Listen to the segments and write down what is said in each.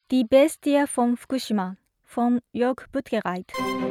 Die Bestie von Fukushima von Jörg Buttgereit.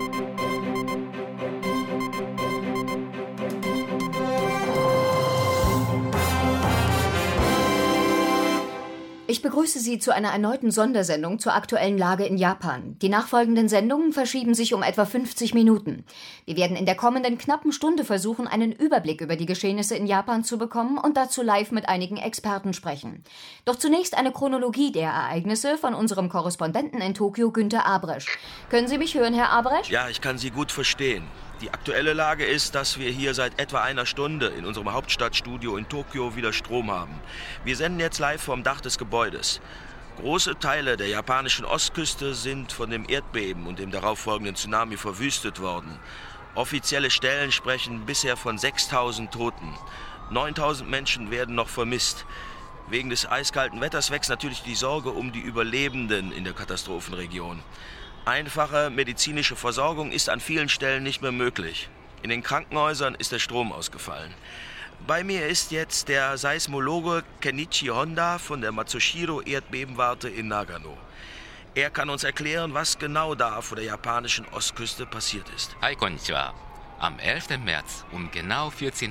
Ich begrüße Sie zu einer erneuten Sondersendung zur aktuellen Lage in Japan. Die nachfolgenden Sendungen verschieben sich um etwa 50 Minuten. Wir werden in der kommenden knappen Stunde versuchen, einen Überblick über die Geschehnisse in Japan zu bekommen und dazu live mit einigen Experten sprechen. Doch zunächst eine Chronologie der Ereignisse von unserem Korrespondenten in Tokio, Günter Abresch. Können Sie mich hören, Herr Abresch? Ja, ich kann Sie gut verstehen. Die aktuelle Lage ist, dass wir hier seit etwa einer Stunde in unserem Hauptstadtstudio in Tokio wieder Strom haben. Wir senden jetzt live vom Dach des Gebäudes. Große Teile der japanischen Ostküste sind von dem Erdbeben und dem darauffolgenden Tsunami verwüstet worden. Offizielle Stellen sprechen bisher von 6.000 Toten. 9.000 Menschen werden noch vermisst. Wegen des eiskalten Wetters wächst natürlich die Sorge um die Überlebenden in der Katastrophenregion. Einfache medizinische Versorgung ist an vielen Stellen nicht mehr möglich. In den Krankenhäusern ist der Strom ausgefallen. Bei mir ist jetzt der Seismologe Kenichi Honda von der Matsushiro Erdbebenwarte in Nagano. Er kann uns erklären, was genau da vor der japanischen Ostküste passiert ist. Hi, konnichiwa. Am 11. März um genau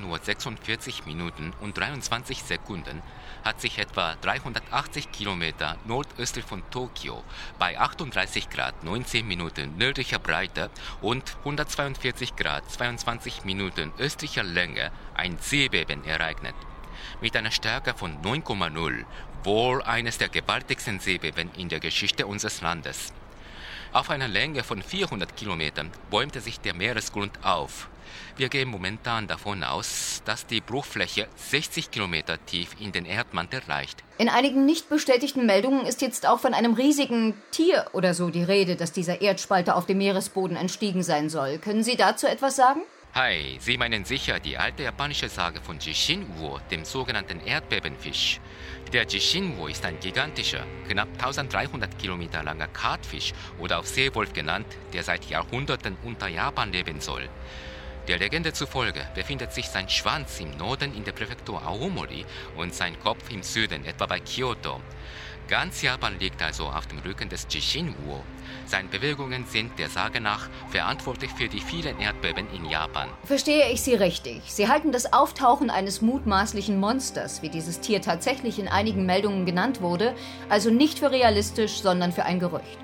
14:46 Minuten und 23 Sekunden hat sich etwa 380 Kilometer nordöstlich von Tokio bei 38 Grad 19 Minuten nördlicher Breite und 142 Grad 22 Minuten östlicher Länge ein Seebeben ereignet. Mit einer Stärke von 9,0, wohl eines der gewaltigsten Seebeben in der Geschichte unseres Landes. Auf einer Länge von 400 Kilometern bäumte sich der Meeresgrund auf. Wir gehen momentan davon aus, dass die Bruchfläche 60 Kilometer tief in den Erdmantel reicht. In einigen nicht bestätigten Meldungen ist jetzt auch von einem riesigen Tier oder so die Rede, das dieser Erdspalte auf dem Meeresboden entstiegen sein soll. Können Sie dazu etwas sagen? Hi, Sie meinen sicher die alte japanische Sage von Jishin-Uo, dem sogenannten Erdbebenfisch. Der Jishin-Uo ist ein gigantischer, knapp 1300 Kilometer langer Kartfisch oder auch Seewolf genannt, der seit Jahrhunderten unter Japan leben soll. Der Legende zufolge befindet sich sein Schwanz im Norden in der Präfektur Aomori und sein Kopf im Süden, etwa bei Kyoto. Ganz Japan liegt also auf dem Rücken des Jishin-Uo. Seine Bewegungen sind der Sage nach verantwortlich für die vielen Erdbeben in Japan. Verstehe ich Sie richtig? Sie halten das Auftauchen eines mutmaßlichen Monsters, wie dieses Tier tatsächlich in einigen Meldungen genannt wurde, also nicht für realistisch, sondern für ein Gerücht.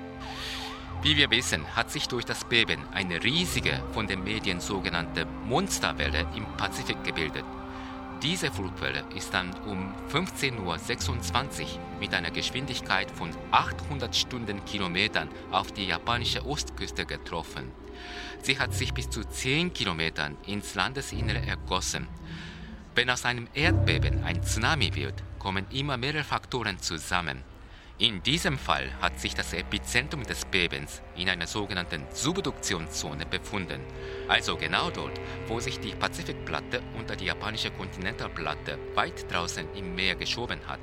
Wie wir wissen, hat sich durch das Beben eine riesige, von den Medien sogenannte Monsterwelle im Pazifik gebildet. Diese Flutwelle ist dann um 15:26 Uhr mit einer Geschwindigkeit von 800 Stundenkilometern auf die japanische Ostküste getroffen. Sie hat sich bis zu 10 Kilometern ins Landesinnere ergossen. Wenn aus einem Erdbeben ein Tsunami wird, kommen immer mehrere Faktoren zusammen. In diesem Fall hat sich das Epizentrum des Bebens in einer sogenannten Subduktionszone befunden, also genau dort, wo sich die Pazifikplatte unter die japanische Kontinentalplatte weit draußen im Meer geschoben hat.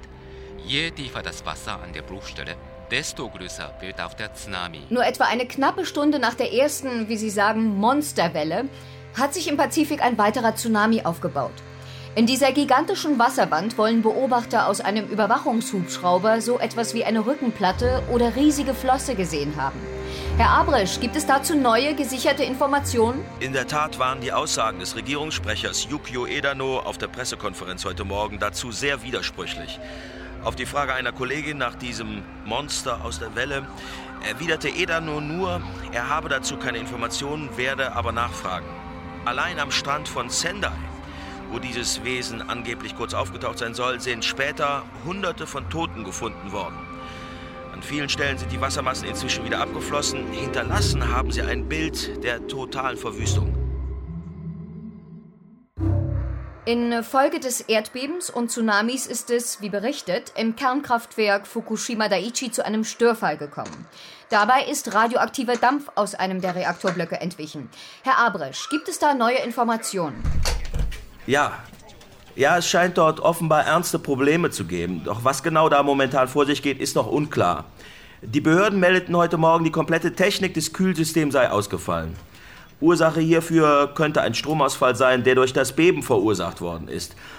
Je tiefer das Wasser an der Bruchstelle, desto größer wird auch der Tsunami. Nur etwa eine knappe Stunde nach der ersten, wie Sie sagen, Monsterwelle, hat sich im Pazifik ein weiterer Tsunami aufgebaut. In dieser gigantischen Wasserwand wollen Beobachter aus einem Überwachungshubschrauber so etwas wie eine Rückenplatte oder riesige Flosse gesehen haben. Herr Abresch, gibt es dazu neue, gesicherte Informationen? In der Tat waren die Aussagen des Regierungssprechers Yukio Edano auf der Pressekonferenz heute Morgen dazu sehr widersprüchlich. Auf die Frage einer Kollegin nach diesem Monster aus der Welle erwiderte Edano nur, er habe dazu keine Informationen, werde aber nachfragen. Allein am Strand von Sendai, wo dieses Wesen angeblich kurz aufgetaucht sein soll, sind später Hunderte von Toten gefunden worden. An vielen Stellen sind die Wassermassen inzwischen wieder abgeflossen. Hinterlassen haben sie ein Bild der totalen Verwüstung. Infolge des Erdbebens und Tsunamis ist es, wie berichtet, im Kernkraftwerk Fukushima Daiichi zu einem Störfall gekommen. Dabei ist radioaktiver Dampf aus einem der Reaktorblöcke entwichen. Herr Abresch, gibt es da neue Informationen? Ja, es scheint dort offenbar ernste Probleme zu geben. Doch was genau da momentan vor sich geht, ist noch unklar. Die Behörden meldeten heute Morgen, die komplette Technik des Kühlsystems sei ausgefallen. Ursache hierfür könnte ein Stromausfall sein, der durch das Beben verursacht worden ist.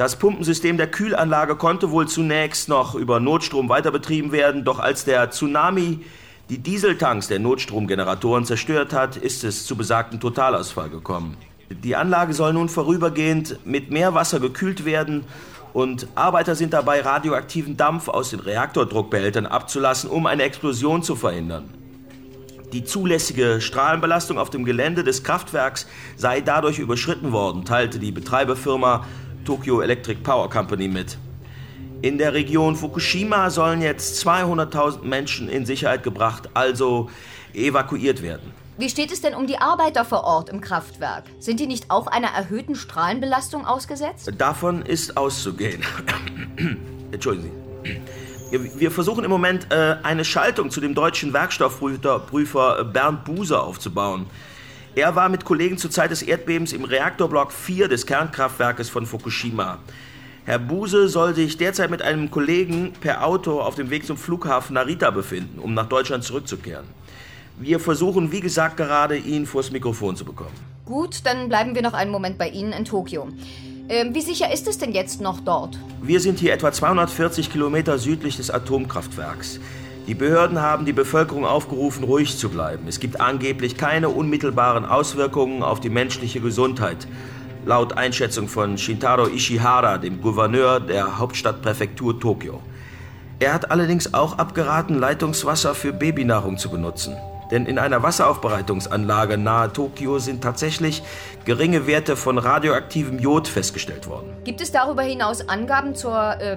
Das Pumpensystem der Kühlanlage konnte wohl zunächst noch über Notstrom weiter betrieben werden, doch als der Tsunami die Dieseltanks der Notstromgeneratoren zerstört hat, ist es zu besagtem Totalausfall gekommen. Die Anlage soll nun vorübergehend mit Meerwasser gekühlt werden und Arbeiter sind dabei, radioaktiven Dampf aus den Reaktordruckbehältern abzulassen, um eine Explosion zu verhindern. Die zulässige Strahlenbelastung auf dem Gelände des Kraftwerks sei dadurch überschritten worden, teilte die Betreiberfirma Tokyo Electric Power Company mit. In der Region Fukushima sollen jetzt 200.000 Menschen in Sicherheit gebracht, also evakuiert werden. Wie steht es denn um die Arbeiter vor Ort im Kraftwerk? Sind die nicht auch einer erhöhten Strahlenbelastung ausgesetzt? Davon ist auszugehen. Entschuldigen Sie. Wir versuchen im Moment, eine Schaltung zu dem deutschen Werkstoffprüfer Bernd Buse aufzubauen. Er war mit Kollegen zur Zeit des Erdbebens im Reaktorblock 4 des Kernkraftwerkes von Fukushima. Herr Buse soll sich derzeit mit einem Kollegen per Auto auf dem Weg zum Flughafen Narita befinden, um nach Deutschland zurückzukehren. Wir versuchen, wie gesagt, gerade ihn vors Mikrofon zu bekommen. Gut, dann bleiben wir noch einen Moment bei Ihnen in Tokio. Wie sicher ist es denn jetzt noch dort? Wir sind hier etwa 240 Kilometer südlich des Atomkraftwerks. Die Behörden haben die Bevölkerung aufgerufen, ruhig zu bleiben. Es gibt angeblich keine unmittelbaren Auswirkungen auf die menschliche Gesundheit. Laut Einschätzung von Shintaro Ishihara, dem Gouverneur der Hauptstadtpräfektur Tokio. Er hat allerdings auch abgeraten, Leitungswasser für Babynahrung zu benutzen. Denn in einer Wasseraufbereitungsanlage nahe Tokio sind tatsächlich geringe Werte von radioaktivem Jod festgestellt worden. Gibt es darüber hinaus Angaben zur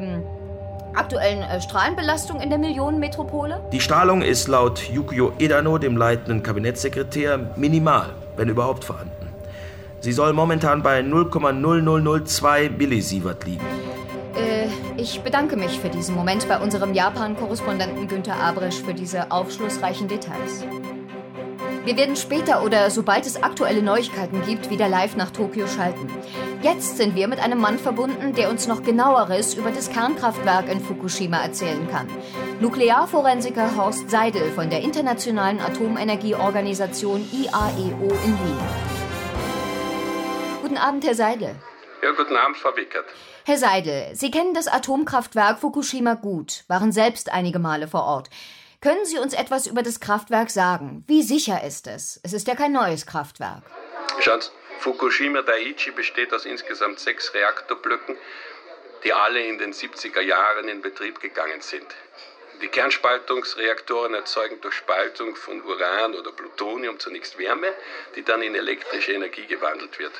aktuellen Strahlenbelastung in der Millionenmetropole? Die Strahlung ist laut Yukio Edano, dem leitenden Kabinettssekretär, minimal, wenn überhaupt vorhanden. Sie soll momentan bei 0,0002 Millisievert liegen. Ich bedanke mich für diesen Moment bei unserem Japan-Korrespondenten Günther Abrisch für diese aufschlussreichen Details. Wir werden später oder sobald es aktuelle Neuigkeiten gibt, wieder live nach Tokio schalten. Jetzt sind wir mit einem Mann verbunden, der uns noch Genaueres über das Kernkraftwerk in Fukushima erzählen kann. Nuklearforensiker Horst Seidel von der Internationalen Atomenergieorganisation IAEO in Wien. Guten Abend, Herr Seidel. Ja, guten Abend, Frau Wickert. Herr Seidel, Sie kennen das Atomkraftwerk Fukushima gut, waren selbst einige Male vor Ort. Können Sie uns etwas über das Kraftwerk sagen? Wie sicher ist es? Es ist ja kein neues Kraftwerk. Schauen Sie, Fukushima Daiichi besteht aus insgesamt 6 Reaktorblöcken, die alle in den 70er Jahren in Betrieb gegangen sind. Die Kernspaltungsreaktoren erzeugen durch Spaltung von Uran oder Plutonium zunächst Wärme, die dann in elektrische Energie gewandelt wird.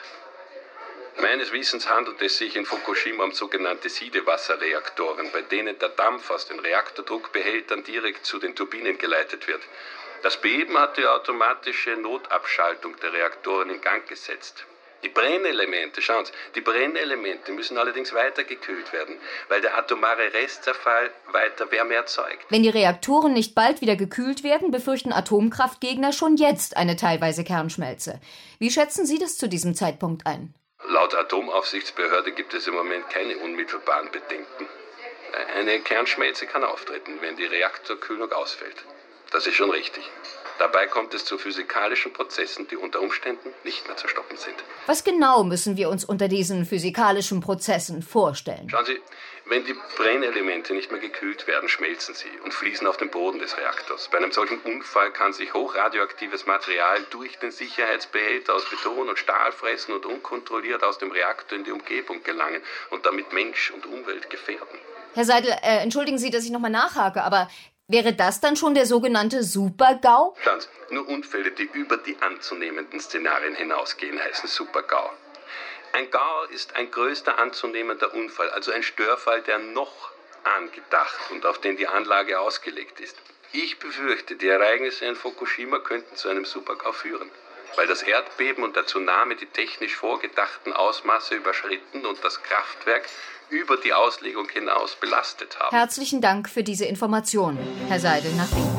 Meines Wissens handelt es sich in Fukushima um sogenannte Siedewasserreaktoren, bei denen der Dampf aus den Reaktordruckbehältern direkt zu den Turbinen geleitet wird. Das Beben hat die automatische Notabschaltung der Reaktoren in Gang gesetzt. Die Brennelemente, schauen Sie, die Brennelemente müssen allerdings weiter gekühlt werden, weil der atomare Restzerfall weiter Wärme erzeugt. Wenn die Reaktoren nicht bald wieder gekühlt werden, befürchten Atomkraftgegner schon jetzt eine teilweise Kernschmelze. Wie schätzen Sie das zu diesem Zeitpunkt ein? Laut Atomaufsichtsbehörde gibt es im Moment keine unmittelbaren Bedenken. Eine Kernschmelze kann auftreten, wenn die Reaktorkühlung ausfällt. Das ist schon richtig. Dabei kommt es zu physikalischen Prozessen, die unter Umständen nicht mehr zu stoppen sind. Was genau müssen wir uns unter diesen physikalischen Prozessen vorstellen? Schauen Sie, wenn die Brennelemente nicht mehr gekühlt werden, schmelzen sie und fließen auf den Boden des Reaktors. Bei einem solchen Unfall kann sich hochradioaktives Material durch den Sicherheitsbehälter aus Beton und Stahl fressen und unkontrolliert aus dem Reaktor in die Umgebung gelangen und damit Mensch und Umwelt gefährden. Herr Seidel, entschuldigen Sie, dass ich nochmal nachhake, aber wäre das dann schon der sogenannte Super-GAU? Schauen Sie, nur Unfälle, die über die anzunehmenden Szenarien hinausgehen, heißen Super-GAU. Ein GAU ist ein größter anzunehmender Unfall, also ein Störfall, der noch angedacht und auf den die Anlage ausgelegt ist. Ich befürchte, die Ereignisse in Fukushima könnten zu einem Super-GAU führen, weil das Erdbeben und der Tsunami die technisch vorgedachten Ausmaße überschritten und das Kraftwerk über die Auslegung hinaus belastet haben. Herzlichen Dank für diese Informationen, Herr Seidel nach Wien.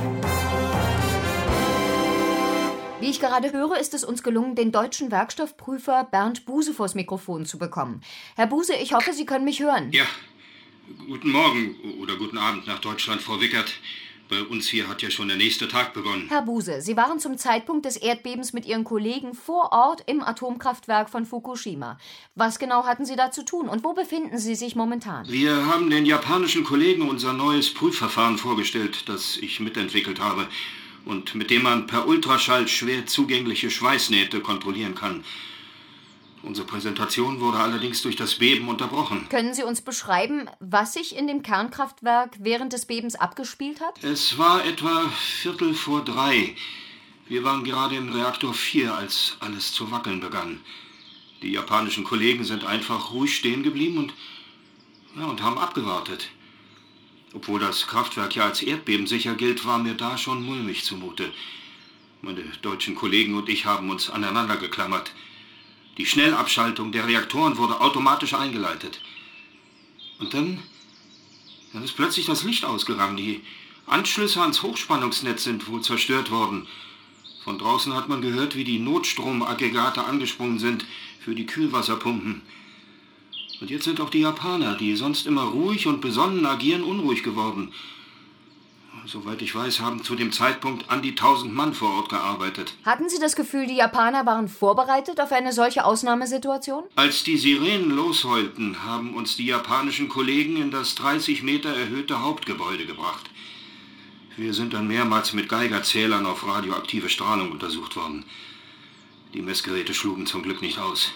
Wie ich gerade höre, ist es uns gelungen, den deutschen Werkstoffprüfer Bernd Buse vors Mikrofon zu bekommen. Herr Buse, ich hoffe, Sie können mich hören. Ja, guten Morgen oder guten Abend nach Deutschland, Frau Wickert. Bei uns hier hat ja schon der nächste Tag begonnen. Herr Buse, Sie waren zum Zeitpunkt des Erdbebens mit Ihren Kollegen vor Ort im Atomkraftwerk von Fukushima. Was genau hatten Sie da zu tun und wo befinden Sie sich momentan? Wir haben den japanischen Kollegen unser neues Prüfverfahren vorgestellt, das ich mitentwickelt habe und mit dem man per Ultraschall schwer zugängliche Schweißnähte kontrollieren kann. Unsere Präsentation wurde allerdings durch das Beben unterbrochen. Können Sie uns beschreiben, was sich in dem Kernkraftwerk während des Bebens abgespielt hat? Es war etwa 2:45. Wir waren gerade im Reaktor 4, als alles zu wackeln begann. Die japanischen Kollegen sind einfach ruhig stehen geblieben und haben abgewartet. Obwohl das Kraftwerk ja als erdbebensicher gilt, war mir da schon mulmig zumute. Meine deutschen Kollegen und ich haben uns aneinander geklammert. Die Schnellabschaltung der Reaktoren wurde automatisch eingeleitet. Und dann ist plötzlich das Licht ausgegangen. Die Anschlüsse ans Hochspannungsnetz sind wohl zerstört worden. Von draußen hat man gehört, wie die Notstromaggregate angesprungen sind für die Kühlwasserpumpen. Und jetzt sind auch die Japaner, die sonst immer ruhig und besonnen agieren, unruhig geworden. Soweit ich weiß, haben zu dem Zeitpunkt an die 1000 Mann vor Ort gearbeitet. Hatten Sie das Gefühl, die Japaner waren vorbereitet auf eine solche Ausnahmesituation? Als die Sirenen losheulten, haben uns die japanischen Kollegen in das 30 Meter erhöhte Hauptgebäude gebracht. Wir sind dann mehrmals mit Geigerzählern auf radioaktive Strahlung untersucht worden. Die Messgeräte schlugen zum Glück nicht aus.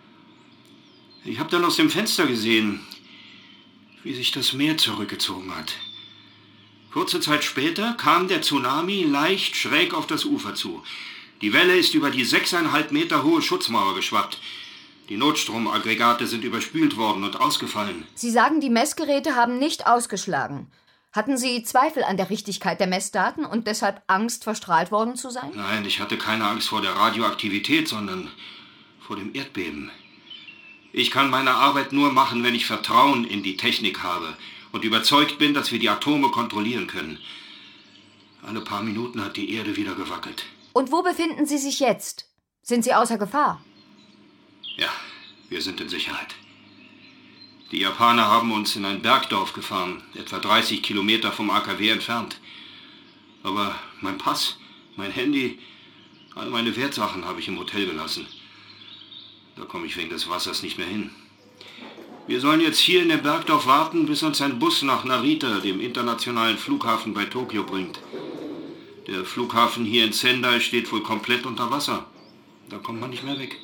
Ich habe dann aus dem Fenster gesehen, wie sich das Meer zurückgezogen hat. Kurze Zeit später kam der Tsunami leicht schräg auf das Ufer zu. Die Welle ist über die 6,5 Meter hohe Schutzmauer geschwappt. Die Notstromaggregate sind überspült worden und ausgefallen. Sie sagen, die Messgeräte haben nicht ausgeschlagen. Hatten Sie Zweifel an der Richtigkeit der Messdaten und deshalb Angst, verstrahlt worden zu sein? Nein, ich hatte keine Angst vor der Radioaktivität, sondern vor dem Erdbeben. Ich kann meine Arbeit nur machen, wenn ich Vertrauen in die Technik habe und überzeugt bin, dass wir die Atome kontrollieren können. Alle paar Minuten hat die Erde wieder gewackelt. Und wo befinden Sie sich jetzt? Sind Sie außer Gefahr? Ja, wir sind in Sicherheit. Die Japaner haben uns in ein Bergdorf gefahren, etwa 30 Kilometer vom AKW entfernt. Aber mein Pass, mein Handy, all meine Wertsachen habe ich im Hotel gelassen. Da komme ich wegen des Wassers nicht mehr hin. Wir sollen jetzt hier in dem Bergdorf warten, bis uns ein Bus nach Narita, dem internationalen Flughafen bei Tokio, bringt. Der Flughafen hier in Sendai steht wohl komplett unter Wasser. Da kommt man nicht mehr weg.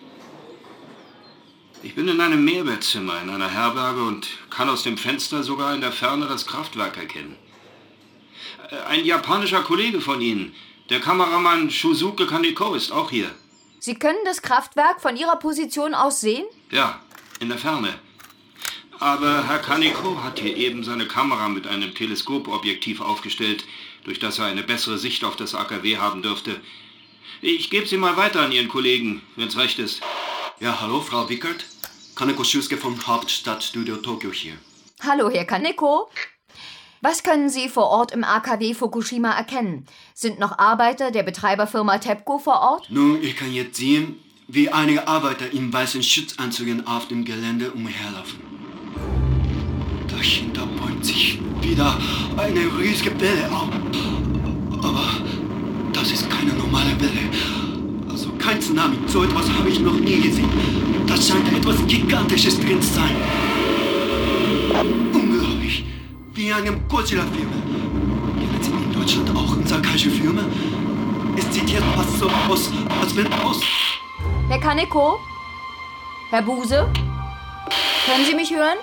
Ich bin in einem Mehrbettzimmer in einer Herberge und kann aus dem Fenster sogar in der Ferne das Kraftwerk erkennen. Ein japanischer Kollege von Ihnen, der Kameramann Shusuke Kaneko, ist auch hier. Sie können das Kraftwerk von Ihrer Position aus sehen? Ja, in der Ferne. Aber Herr Kaneko hat hier eben seine Kamera mit einem Teleskopobjektiv aufgestellt, durch das er eine bessere Sicht auf das AKW haben dürfte. Ich gebe sie mal weiter an Ihren Kollegen, wenn's recht ist. Ja, hallo, Frau Wickert. Kaneko Schuske vom Hauptstadtstudio Tokio hier. Hallo, Herr Kaneko. Was können Sie vor Ort im AKW Fukushima erkennen? Sind noch Arbeiter der Betreiberfirma TEPCO vor Ort? Nun, ich kann jetzt sehen, wie einige Arbeiter in weißen Schutzanzügen auf dem Gelände umherlaufen. Dahinter bäumt sich wieder eine riesige Welle auf. Aber das ist keine normale Welle. Also kein Tsunami. So etwas habe ich noch nie gesehen. Da scheint etwas Gigantisches drin zu sein. Unglaublich. Wie in einem Godzilla-Film. Kennen Sie in Deutschland auch unser Kaiju-Filme? Es sieht jetzt fast so aus, als wenn aus... Herr Kaneko? Herr Buse? Können Sie mich hören?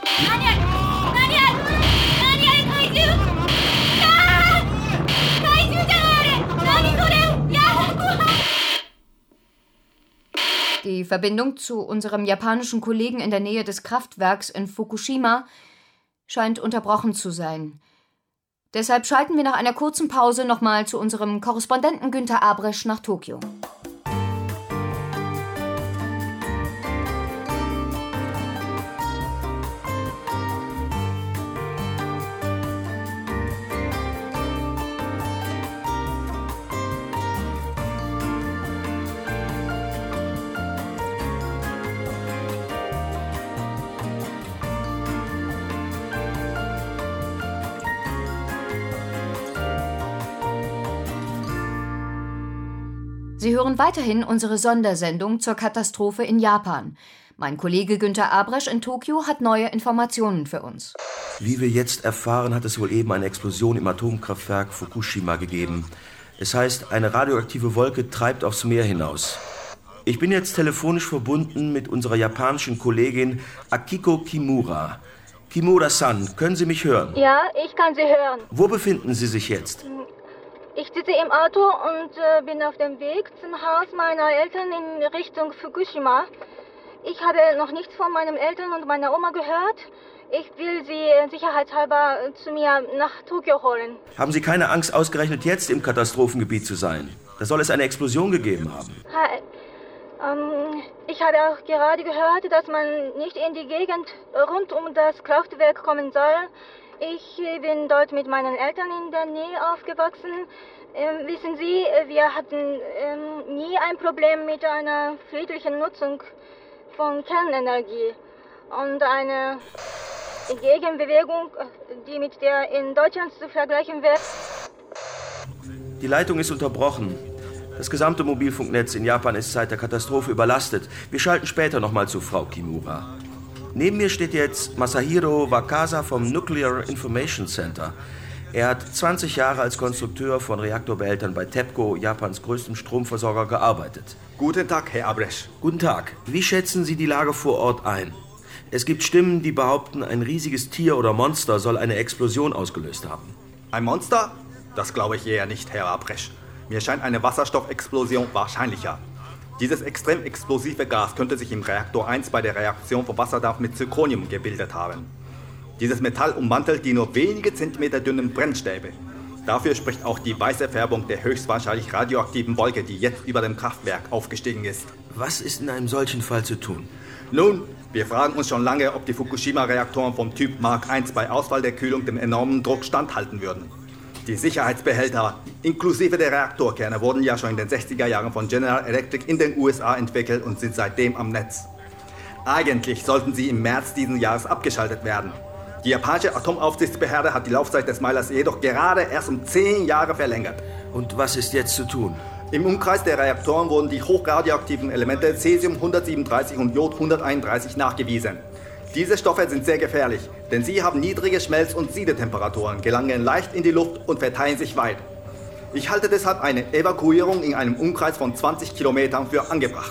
Die Verbindung zu unserem japanischen Kollegen in der Nähe des Kraftwerks in Fukushima scheint unterbrochen zu sein. Deshalb schalten wir nach einer kurzen Pause nochmal zu unserem Korrespondenten Günter Abresch nach Tokio. Sie hören weiterhin unsere Sondersendung zur Katastrophe in Japan. Mein Kollege Günther Abresch in Tokio hat neue Informationen für uns. Wie wir jetzt erfahren, hat es wohl eben eine Explosion im Atomkraftwerk Fukushima gegeben. Es heißt, eine radioaktive Wolke treibt aufs Meer hinaus. Ich bin jetzt telefonisch verbunden mit unserer japanischen Kollegin Akiko Kimura. Kimura-san, können Sie mich hören? Ja, ich kann Sie hören. Wo befinden Sie sich jetzt? Ich sitze im Auto und bin auf dem Weg zum Haus meiner Eltern in Richtung Fukushima. Ich habe noch nichts von meinen Eltern und meiner Oma gehört. Ich will sie sicherheitshalber zu mir nach Tokio holen. Haben Sie keine Angst, ausgerechnet jetzt im Katastrophengebiet zu sein? Da soll es eine Explosion gegeben haben. Ich habe auch gerade gehört, dass man nicht in die Gegend rund um das Kraftwerk kommen soll. Ich bin dort mit meinen Eltern in der Nähe aufgewachsen. Wissen Sie, wir hatten nie ein Problem mit einer friedlichen Nutzung von Kernenergie. Und eine Gegenbewegung, die mit der in Deutschland zu vergleichen wäre. Die Leitung ist unterbrochen. Das gesamte Mobilfunknetz in Japan ist seit der Katastrophe überlastet. Wir schalten später nochmal zu Frau Kimura. Neben mir steht jetzt Masahiro Wakasa vom Nuclear Information Center. Er hat 20 Jahre als Konstrukteur von Reaktorbehältern bei TEPCO, Japans größtem Stromversorger, gearbeitet. Guten Tag, Herr Abresch. Guten Tag. Wie schätzen Sie die Lage vor Ort ein? Es gibt Stimmen, die behaupten, ein riesiges Tier oder Monster soll eine Explosion ausgelöst haben. Ein Monster? Das glaube ich eher nicht, Herr Abresch. Mir scheint eine Wasserstoffexplosion wahrscheinlicher. Dieses extrem explosive Gas könnte sich im Reaktor 1 bei der Reaktion von Wasserdampf mit Zirconium gebildet haben. Dieses Metall ummantelt die nur wenige Zentimeter dünnen Brennstäbe. Dafür spricht auch die weiße Färbung der höchstwahrscheinlich radioaktiven Wolke, die jetzt über dem Kraftwerk aufgestiegen ist. Was ist in einem solchen Fall zu tun? Nun, wir fragen uns schon lange, ob die Fukushima-Reaktoren vom Typ Mark I bei Ausfall der Kühlung dem enormen Druck standhalten würden. Die Sicherheitsbehälter inklusive der Reaktorkerne wurden ja schon in den 60er Jahren von General Electric in den USA entwickelt und sind seitdem am Netz. Eigentlich sollten sie im März diesen Jahres abgeschaltet werden. Die japanische Atomaufsichtsbehörde hat die Laufzeit des Meilers jedoch gerade erst um 10 Jahre verlängert. Und was ist jetzt zu tun? Im Umkreis der Reaktoren wurden die hochradioaktiven Elemente Cäsium-137 und Jod-131 nachgewiesen. Diese Stoffe sind sehr gefährlich, denn sie haben niedrige Schmelz- und Siedetemperaturen, gelangen leicht in die Luft und verteilen sich weit. Ich halte deshalb eine Evakuierung in einem Umkreis von 20 Kilometern für angebracht.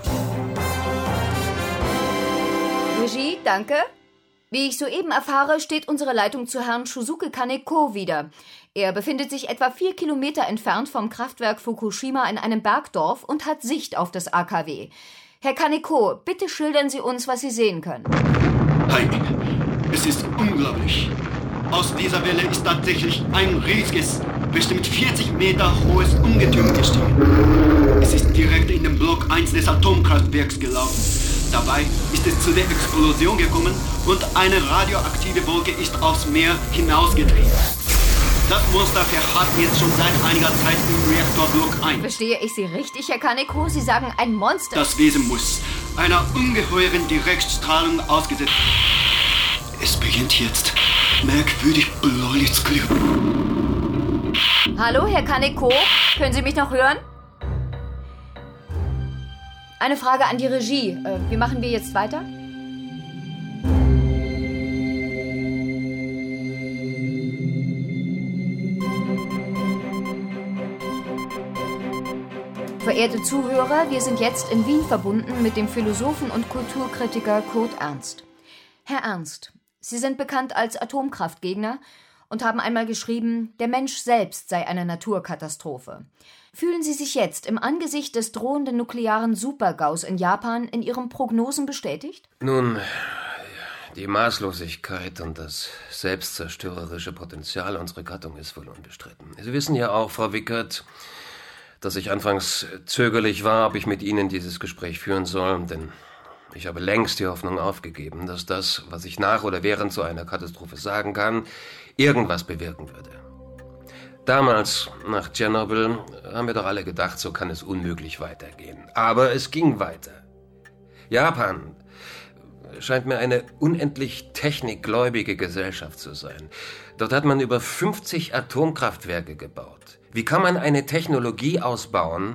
Regie, danke. Wie ich soeben erfahre, steht unsere Leitung zu Herrn Shusuke Kaneko wieder. Er befindet sich etwa 4 Kilometer entfernt vom Kraftwerk Fukushima in einem Bergdorf und hat Sicht auf das AKW. Herr Kaneko, bitte schildern Sie uns, was Sie sehen können. Hi, es ist unglaublich. Aus dieser Welle ist tatsächlich ein riesiges, bestimmt 40 Meter hohes Ungetüm gestiegen. Es ist direkt in den Block 1 des Atomkraftwerks gelaufen. Dabei ist es zu der Explosion gekommen und eine radioaktive Wolke ist aufs Meer hinausgetrieben. Das Monster verharrt jetzt schon seit einiger Zeit im Reaktorblock 1. Verstehe ich Sie richtig, Herr Kaneko? Sie sagen ein Monster. Das Wesen muss einer ungeheuren Direktstrahlung ausgesetzt. Es beginnt jetzt merkwürdig bläulich zu glühen. Hallo, Herr Kaneko? Können Sie mich noch hören? Eine Frage an die Regie. Wie machen wir jetzt weiter? Verehrte Zuhörer, wir sind jetzt in Wien verbunden mit dem Philosophen und Kulturkritiker Kurt Ernst. Herr Ernst, Sie sind bekannt als Atomkraftgegner und haben einmal geschrieben, der Mensch selbst sei eine Naturkatastrophe. Fühlen Sie sich jetzt im Angesicht des drohenden nuklearen Supergaus in Japan in Ihren Prognosen bestätigt? Nun, die Maßlosigkeit und das selbstzerstörerische Potenzial unserer Gattung ist wohl unbestritten. Sie wissen ja auch, Frau Wickert, dass ich anfangs zögerlich war, ob ich mit Ihnen dieses Gespräch führen soll, denn ich habe längst die Hoffnung aufgegeben, dass das, was ich nach oder während so einer Katastrophe sagen kann, irgendwas bewirken würde. Damals, nach Tschernobyl, haben wir doch alle gedacht, so kann es unmöglich weitergehen. Aber es ging weiter. Japan scheint mir eine unendlich technikgläubige Gesellschaft zu sein. Dort hat man über 50 Atomkraftwerke gebaut. Wie kann man eine Technologie ausbauen,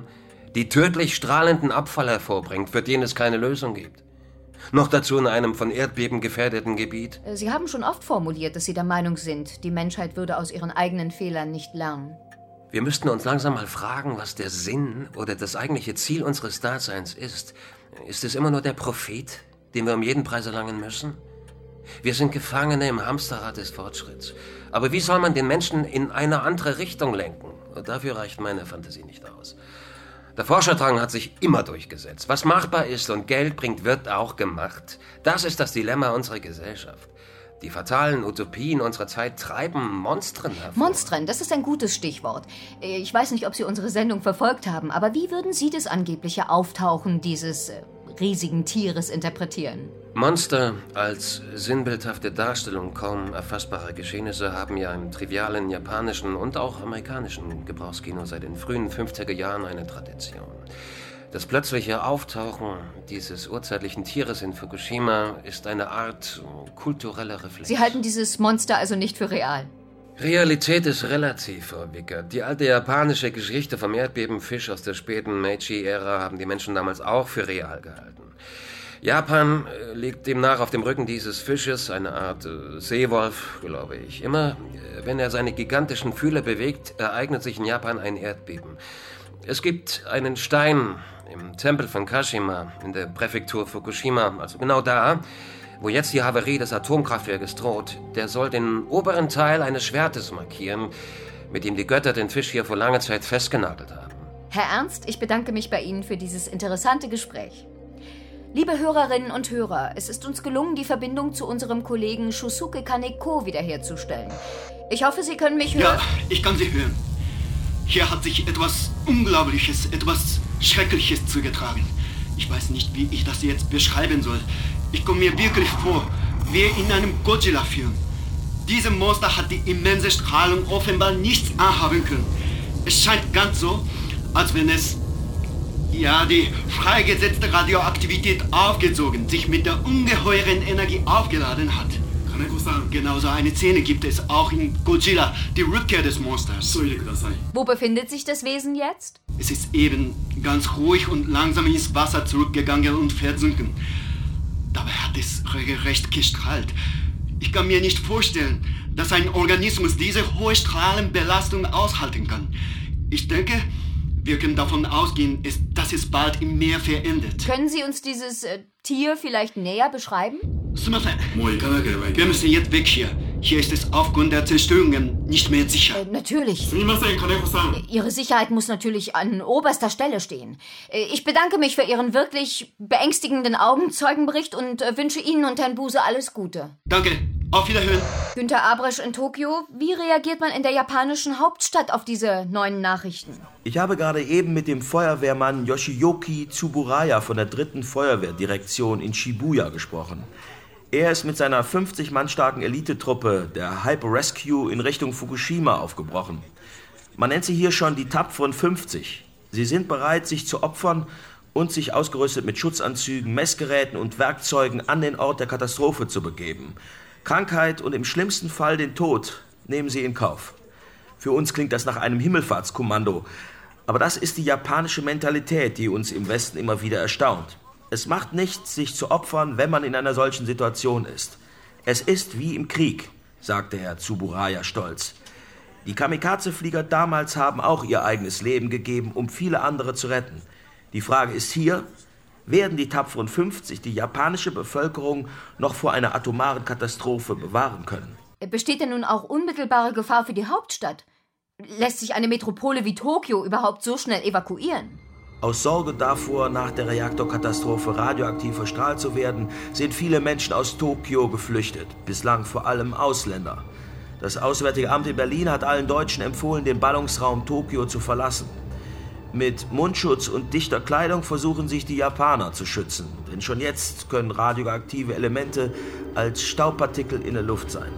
die tödlich strahlenden Abfall hervorbringt, für den es keine Lösung gibt. Noch dazu in einem von Erdbeben gefährdeten Gebiet. Sie haben schon oft formuliert, dass Sie der Meinung sind, die Menschheit würde aus ihren eigenen Fehlern nicht lernen. Wir müssten uns langsam mal fragen, was der Sinn oder das eigentliche Ziel unseres Daseins ist. Ist es immer nur der Profit, den wir um jeden Preis erlangen müssen? Wir sind Gefangene im Hamsterrad des Fortschritts. Aber wie soll man den Menschen in eine andere Richtung lenken? Dafür reicht meine Fantasie nicht aus. Der Forscherdrang hat sich immer durchgesetzt. Was machbar ist und Geld bringt, wird auch gemacht. Das ist das Dilemma unserer Gesellschaft. Die fatalen Utopien unserer Zeit treiben Monstren hervor. Monstren, das ist ein gutes Stichwort. Ich weiß nicht, ob Sie unsere Sendung verfolgt haben, aber wie würden Sie das angebliche Auftauchen dieses riesigen Tieres interpretieren? Monster als sinnbildhafte Darstellung kaum erfassbarer Geschehnisse haben ja im trivialen japanischen und auch amerikanischen Gebrauchskino seit den frühen 50er Jahren eine Tradition. Das plötzliche Auftauchen dieses urzeitlichen Tieres in Fukushima ist eine Art kultureller Reflex. Sie halten dieses Monster also nicht für real? Realität ist relativ, Frau Wickert. Die alte japanische Geschichte vom Erdbebenfisch aus der späten Meiji-Ära haben die Menschen damals auch für real gehalten. Japan liegt demnach auf dem Rücken dieses Fisches, eine Art Seewolf, glaube ich. Immer, wenn er seine gigantischen Fühler bewegt, ereignet sich in Japan ein Erdbeben. Es gibt einen Stein im Tempel von Kashima in der Präfektur Fukushima, also genau da, wo jetzt die Havarie des Atomkraftwerkes droht. Der soll den oberen Teil eines Schwertes markieren, mit dem die Götter den Fisch hier vor langer Zeit festgenagelt haben. Herr Ernst, ich bedanke mich bei Ihnen für dieses interessante Gespräch. Liebe Hörerinnen und Hörer, es ist uns gelungen, die Verbindung zu unserem Kollegen Shusuke Kaneko wiederherzustellen. Ich hoffe, Sie können mich hören. Ja, ich kann Sie hören. Hier hat sich etwas Unglaubliches, etwas Schreckliches zugetragen. Ich weiß nicht, wie ich das jetzt beschreiben soll. Ich komme mir wirklich vor, wie in einem Godzilla-Film. Dieses Monster hat die immense Strahlung offenbar nichts anhaben können. Es scheint ganz so, als wenn es die freigesetzte Radioaktivität aufgesogen, sich mit der ungeheuren Energie aufgeladen hat. Genauso eine Szene gibt es auch in Godzilla, die Rückkehr des Monsters. Wo befindet sich das Wesen jetzt? Es ist eben ganz ruhig und langsam ins Wasser zurückgegangen und versunken. Dabei hat es regelrecht gestrahlt. Ich kann mir nicht vorstellen, dass ein Organismus diese hohe Strahlenbelastung aushalten kann. Ich denke, wir können davon ausgehen, dass es bald im Meer verendet. Können Sie uns dieses Tier vielleicht näher beschreiben? Wir müssen jetzt weg hier. Hier ist es aufgrund der Zerstörungen nicht mehr sicher. Natürlich. Ihre Sicherheit muss natürlich an oberster Stelle stehen. Ich bedanke mich für Ihren wirklich beängstigenden Augenzeugenbericht und wünsche Ihnen und Herrn Buse alles Gute. Danke. Auf Wiederhören. Günter Abresch in Tokio, wie reagiert man in der japanischen Hauptstadt auf diese neuen Nachrichten? Ich habe gerade eben mit dem Feuerwehrmann Yoshiyuki Tsuburaya von der 3. Feuerwehrdirektion in Shibuya gesprochen. Er ist mit seiner 50 Mann starken Elitetruppe der Hyper Rescue in Richtung Fukushima aufgebrochen. Man nennt sie hier schon die tapferen 50. Sie sind bereit, sich zu opfern und sich ausgerüstet mit Schutzanzügen, Messgeräten und Werkzeugen an den Ort der Katastrophe zu begeben. Krankheit und im schlimmsten Fall den Tod nehmen sie in Kauf. Für uns klingt das nach einem Himmelfahrtskommando. Aber das ist die japanische Mentalität, die uns im Westen immer wieder erstaunt. Es macht nichts, sich zu opfern, wenn man in einer solchen Situation ist. Es ist wie im Krieg, sagte Herr Tsuburaya stolz. Die Kamikaze-Flieger damals haben auch ihr eigenes Leben gegeben, um viele andere zu retten. Die Frage ist hier, werden die tapferen 50 die japanische Bevölkerung noch vor einer atomaren Katastrophe bewahren können? Besteht denn nun auch unmittelbare Gefahr für die Hauptstadt? Lässt sich eine Metropole wie Tokio überhaupt so schnell evakuieren? Aus Sorge davor, nach der Reaktorkatastrophe radioaktiv verstrahlt zu werden, sind viele Menschen aus Tokio geflüchtet, bislang vor allem Ausländer. Das Auswärtige Amt in Berlin hat allen Deutschen empfohlen, den Ballungsraum Tokio zu verlassen. Mit Mundschutz und dichter Kleidung versuchen sich die Japaner zu schützen, denn schon jetzt können radioaktive Elemente als Staubpartikel in der Luft sein.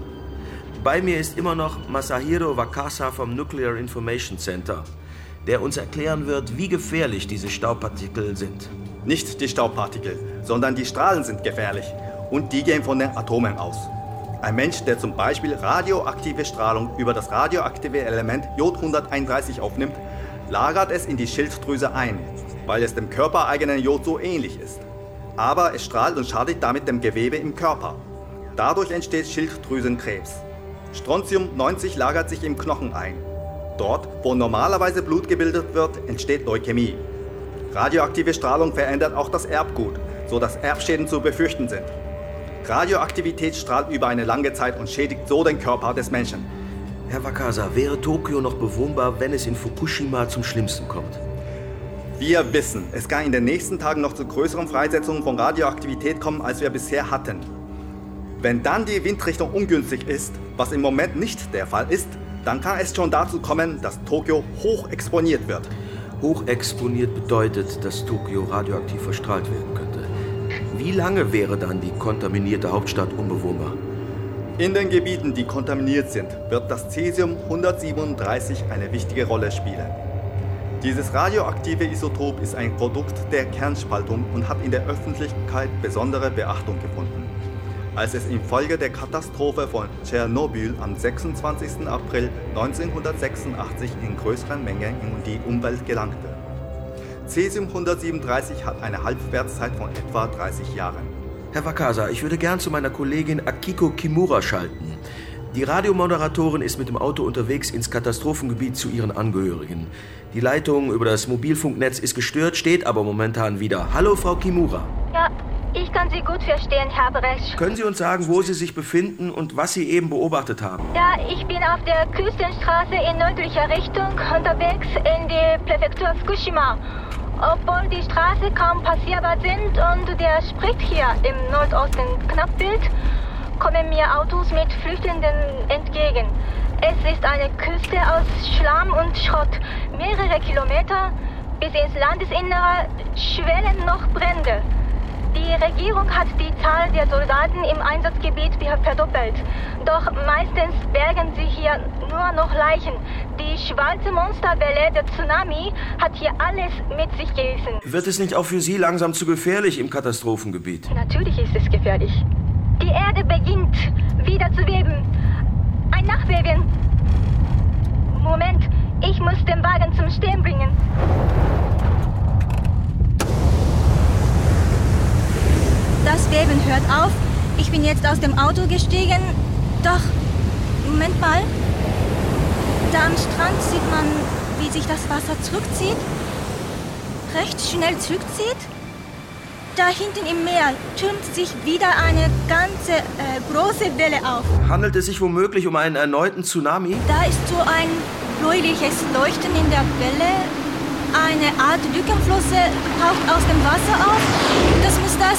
Bei mir ist immer noch Masahiro Wakasa vom Nuclear Information Center, der uns erklären wird, wie gefährlich diese Staubpartikel sind. Nicht die Staubpartikel, sondern die Strahlen sind gefährlich. Und die gehen von den Atomen aus. Ein Mensch, der zum Beispiel radioaktive Strahlung über das radioaktive Element Jod-131 aufnimmt, lagert es in die Schilddrüse ein, weil es dem körpereigenen Jod so ähnlich ist. Aber es strahlt und schadet damit dem Gewebe im Körper. Dadurch entsteht Schilddrüsenkrebs. Strontium-90 lagert sich im Knochen ein. Dort, wo normalerweise Blut gebildet wird, entsteht Leukämie. Radioaktive Strahlung verändert auch das Erbgut, sodass Erbschäden zu befürchten sind. Radioaktivität strahlt über eine lange Zeit und schädigt so den Körper des Menschen. Herr Wakasa, wäre Tokio noch bewohnbar, wenn es in Fukushima zum Schlimmsten kommt? Wir wissen, es kann in den nächsten Tagen noch zu größeren Freisetzungen von Radioaktivität kommen, als wir bisher hatten. Wenn dann die Windrichtung ungünstig ist, was im Moment nicht der Fall ist, dann kann es schon dazu kommen, dass Tokio hoch exponiert wird. Hochexponiert bedeutet, dass Tokio radioaktiv verstrahlt werden könnte. Wie lange wäre dann die kontaminierte Hauptstadt unbewohnbar? In den Gebieten, die kontaminiert sind, wird das Cäsium-137 eine wichtige Rolle spielen. Dieses radioaktive Isotop ist ein Produkt der Kernspaltung und hat in der Öffentlichkeit besondere Beachtung gefunden, als es infolge der Katastrophe von Tschernobyl am 26. April 1986 in größeren Mengen in die Umwelt gelangte. Cäsium-137 hat eine Halbwertszeit von etwa 30 Jahren. Herr Wakasa, ich würde gern zu meiner Kollegin Akiko Kimura schalten. Die Radiomoderatorin ist mit dem Auto unterwegs ins Katastrophengebiet zu ihren Angehörigen. Die Leitung über das Mobilfunknetz ist gestört, steht aber momentan wieder. Hallo, Frau Kimura. Ja, ich kann Sie gut verstehen, Herr Bresch. Können Sie uns sagen, wo Sie sich befinden und was Sie eben beobachtet haben? Ja, ich bin auf der Küstenstraße in nördlicher Richtung unterwegs in die Präfektur Fukushima. Obwohl die Straße kaum passierbar sind und der Sprit hier im Nordosten knapp wird, kommen mir Autos mit Flüchtenden entgegen. Es ist eine Küste aus Schlamm und Schrott. Mehrere Kilometer bis ins Landesinnere schwellen noch Brände. Die Regierung hat die Zahl der Soldaten im Einsatzgebiet verdoppelt. Doch meistens bergen sie hier nur noch Leichen. Die schwarze Monsterwelle, der Tsunami, hat hier alles mit sich gerissen. Wird es nicht auch für Sie langsam zu gefährlich im Katastrophengebiet? Natürlich ist es gefährlich. Die Erde beginnt wieder zu beben. Ein Nachbeben. Moment, ich muss den Wagen zum Stehen bringen. Das Beben hört auf. Ich bin jetzt aus dem Auto gestiegen. Doch, Moment mal. Da am Strand sieht man, wie sich das Wasser zurückzieht. Recht schnell zurückzieht. Da hinten im Meer türmt sich wieder eine ganze große Welle auf. Handelt es sich womöglich um einen erneuten Tsunami? Da ist so ein bläuliches Leuchten in der Welle. Eine Art Lückenflosse taucht aus dem Wasser auf. Das muss das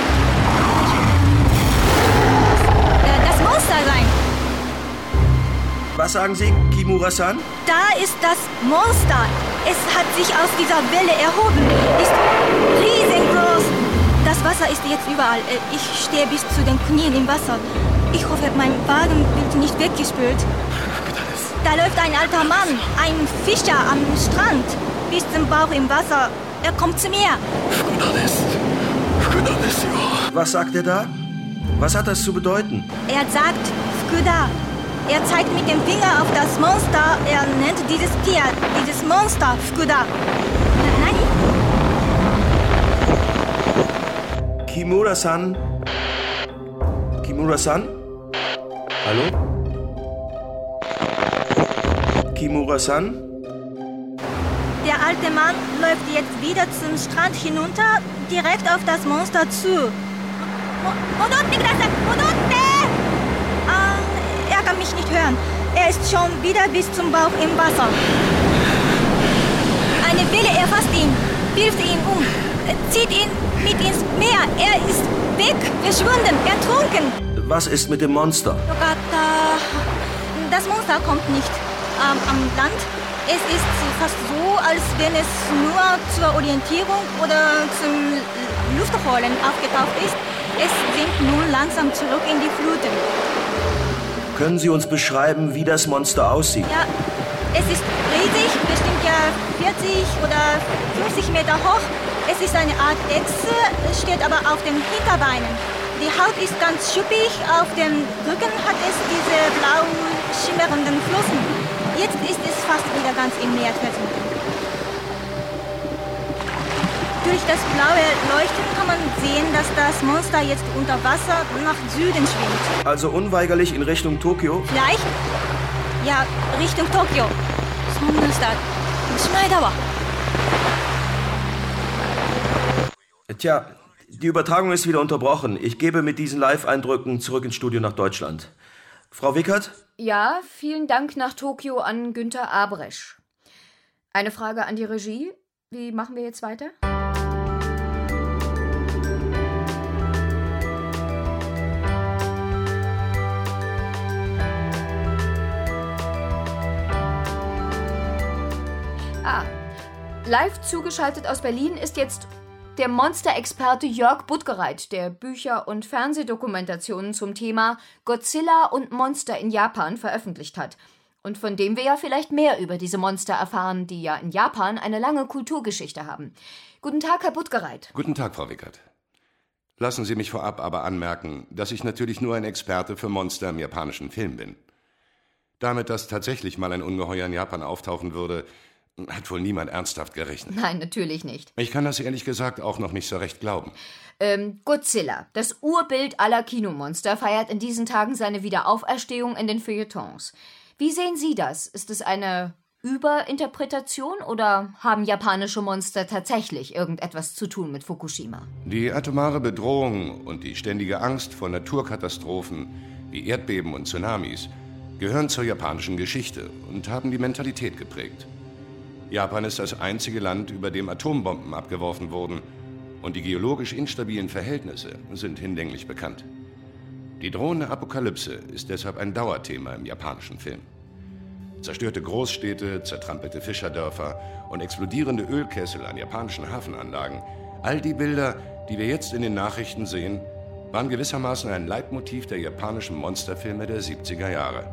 Monster sein. Was sagen Sie, Kimura-san? Da ist das Monster. Es hat sich aus dieser Welle erhoben. Ist riesengroß. Das Wasser ist jetzt überall. Ich stehe bis zu den Knien im Wasser. Ich hoffe, mein Wagen wird nicht weggespült. Da läuft ein alter Mann, ein Fischer am Strand, bis zum Bauch im Wasser. Er kommt zu mir. Was sagt er da? Was hat das zu bedeuten? Er sagt, Fukuda. Er zeigt mit dem Finger auf das Monster. Er nennt dieses Tier, dieses Monster, Fukuda. Nani? Kimura-san? Kimura-san? Hallo? Kimura-san? Der alte Mann läuft jetzt wieder zum Strand hinunter, direkt auf das Monster zu. Er kann mich nicht hören. Er ist schon wieder bis zum Bauch im Wasser. Eine Welle erfasst ihn, wirft ihn um, zieht ihn mit ins Meer. Er ist weg, verschwunden, ertrunken. Was ist mit dem Monster? Das Monster kommt nicht am Land. Es ist fast so, als wenn es nur zur Orientierung oder zum Luftholen aufgetaucht ist. Es sinkt nun langsam zurück in die Fluten. Können Sie uns beschreiben, wie das Monster aussieht? Ja, es ist riesig, bestimmt ja 40 oder 50 Meter hoch. Es ist eine Art Echse, steht aber auf den Hinterbeinen. Die Haut ist ganz schuppig, auf dem Rücken hat es diese blau schimmernden Flossen. Jetzt ist es fast wieder ganz im Meer versunken. Durch das blaue Leuchten kann man sehen, dass das Monster jetzt unter Wasser nach Süden schwimmt. Also unweigerlich in Richtung Tokio? Vielleicht? Ja, Richtung Tokio. Tja, die Übertragung ist wieder unterbrochen. Ich gebe mit diesen Live-Eindrücken zurück ins Studio nach Deutschland. Frau Wickert? Ja, vielen Dank nach Tokio an Günther Abresch. Eine Frage an die Regie. Wie machen wir jetzt weiter? Live zugeschaltet aus Berlin ist jetzt der Monsterexperte Jörg Buttgereit, der Bücher und Fernsehdokumentationen zum Thema Godzilla und Monster in Japan veröffentlicht hat. Und von dem wir ja vielleicht mehr über diese Monster erfahren, die ja in Japan eine lange Kulturgeschichte haben. Guten Tag, Herr Buttgereit. Guten Tag, Frau Wickert. Lassen Sie mich vorab aber anmerken, dass ich natürlich nur ein Experte für Monster im japanischen Film bin. Damit, dass tatsächlich mal ein Ungeheuer in Japan auftauchen würde, hat wohl niemand ernsthaft gerechnet. Nein, natürlich nicht. Ich kann das ehrlich gesagt auch noch nicht so recht glauben. Godzilla, das Urbild aller Kinomonster, feiert in diesen Tagen seine Wiederauferstehung in den Feuilletons. Wie sehen Sie das? Ist es eine Überinterpretation oder haben japanische Monster tatsächlich irgendetwas zu tun mit Fukushima? Die atomare Bedrohung und die ständige Angst vor Naturkatastrophen wie Erdbeben und Tsunamis gehören zur japanischen Geschichte und haben die Mentalität geprägt. Japan ist das einzige Land, über dem Atombomben abgeworfen wurden, und die geologisch instabilen Verhältnisse sind hinlänglich bekannt. Die drohende Apokalypse ist deshalb ein Dauerthema im japanischen Film. Zerstörte Großstädte, zertrampelte Fischerdörfer und explodierende Ölkessel an japanischen Hafenanlagen, all die Bilder, die wir jetzt in den Nachrichten sehen, waren gewissermaßen ein Leitmotiv der japanischen Monsterfilme der 70er Jahre.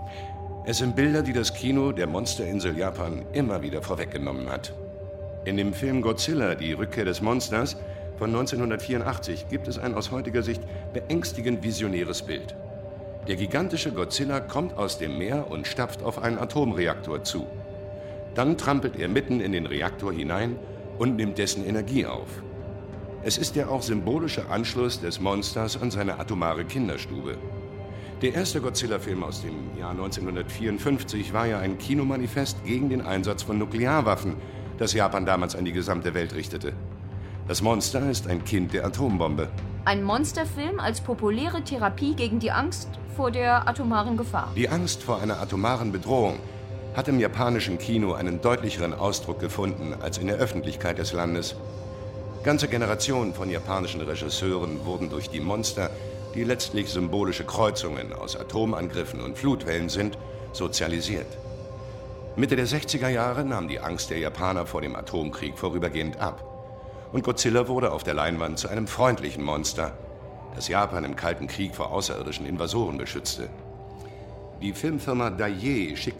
Es sind Bilder, die das Kino der Monsterinsel Japan immer wieder vorweggenommen hat. In dem Film Godzilla, die Rückkehr des Monsters von 1984, gibt es ein aus heutiger Sicht beängstigend visionäres Bild. Der gigantische Godzilla kommt aus dem Meer und stapft auf einen Atomreaktor zu. Dann trampelt er mitten in den Reaktor hinein und nimmt dessen Energie auf. Es ist der auch symbolische Anschluss des Monsters an seine atomare Kinderstube. Der erste Godzilla-Film aus dem Jahr 1954 war ja ein Kinomanifest gegen den Einsatz von Nuklearwaffen, das Japan damals an die gesamte Welt richtete. Das Monster ist ein Kind der Atombombe. Ein Monsterfilm als populäre Therapie gegen die Angst vor der atomaren Gefahr. Die Angst vor einer atomaren Bedrohung hat im japanischen Kino einen deutlicheren Ausdruck gefunden als in der Öffentlichkeit des Landes. Ganze Generationen von japanischen Regisseuren wurden durch die Monster, die letztlich symbolische Kreuzungen aus Atomangriffen und Flutwellen sind, sozialisiert. Mitte der 60er Jahre nahm die Angst der Japaner vor dem Atomkrieg vorübergehend ab. Und Godzilla wurde auf der Leinwand zu einem freundlichen Monster, das Japan im Kalten Krieg vor außerirdischen Invasoren beschützte. Die Filmfirma Daiei schickte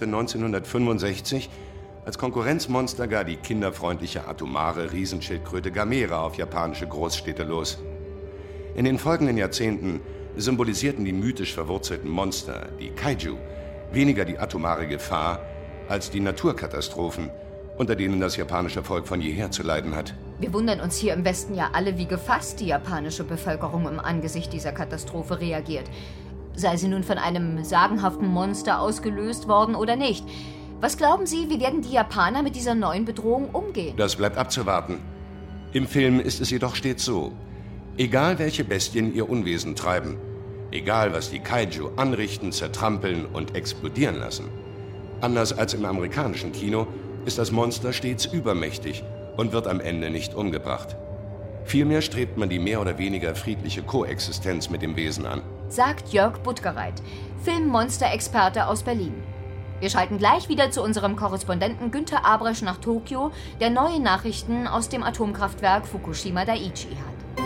1965 als Konkurrenzmonster gar die kinderfreundliche atomare Riesenschildkröte Gamera auf japanische Großstädte los. In den folgenden Jahrzehnten symbolisierten die mythisch verwurzelten Monster, die Kaiju, weniger die atomare Gefahr als die Naturkatastrophen, unter denen das japanische Volk von jeher zu leiden hat. Wir wundern uns hier im Westen ja alle, wie gefasst die japanische Bevölkerung im Angesicht dieser Katastrophe reagiert. Sei sie nun von einem sagenhaften Monster ausgelöst worden oder nicht. Was glauben Sie, wie werden die Japaner mit dieser neuen Bedrohung umgehen? Das bleibt abzuwarten. Im Film ist es jedoch stets so: Egal welche Bestien ihr Unwesen treiben, egal was die Kaiju anrichten, zertrampeln und explodieren lassen, anders als im amerikanischen Kino ist das Monster stets übermächtig und wird am Ende nicht umgebracht. Vielmehr strebt man die mehr oder weniger friedliche Koexistenz mit dem Wesen an. Sagt Jörg Buttgereit, Filmmonster-Experte aus Berlin. Wir schalten gleich wieder zu unserem Korrespondenten Günther Abresch nach Tokio, der neue Nachrichten aus dem Atomkraftwerk Fukushima Daiichi hat.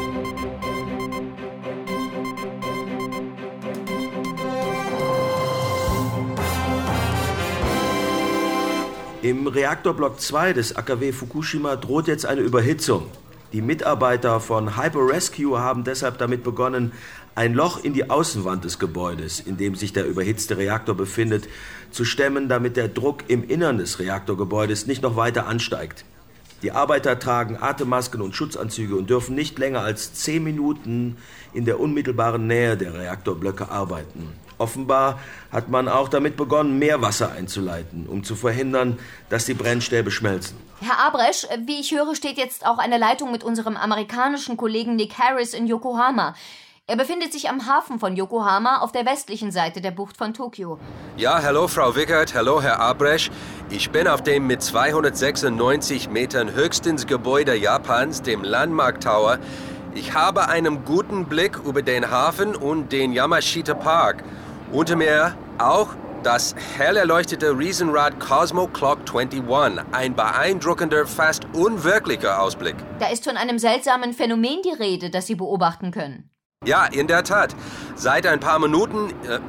Im Reaktorblock 2 des AKW Fukushima droht jetzt eine Überhitzung. Die Mitarbeiter von Hyper Rescue haben deshalb damit begonnen, ein Loch in die Außenwand des Gebäudes, in dem sich der überhitzte Reaktor befindet, zu stemmen, damit der Druck im Innern des Reaktorgebäudes nicht noch weiter ansteigt. Die Arbeiter tragen Atemmasken und Schutzanzüge und dürfen nicht länger als 10 Minuten in der unmittelbaren Nähe der Reaktorblöcke arbeiten. Offenbar hat man auch damit begonnen, Meerwasser einzuleiten, um zu verhindern, dass die Brennstäbe schmelzen. Herr Abresch, wie ich höre, steht jetzt auch eine Leitung mit unserem amerikanischen Kollegen Nick Harris in Yokohama. Er befindet sich am Hafen von Yokohama auf der westlichen Seite der Bucht von Tokio. Ja, hallo Frau Wickert, hallo Herr Abresch. Ich bin auf dem mit 296 Metern höchsten Gebäude Japans, dem Landmark Tower. Ich habe einen guten Blick über den Hafen und den Yamashita Park. Unter mir auch das hell erleuchtete Riesenrad Cosmo Clock 21. Ein beeindruckender, fast unwirklicher Ausblick. Da ist von einem seltsamen Phänomen die Rede, das Sie beobachten können. Ja, in der Tat. Seit ein paar Minuten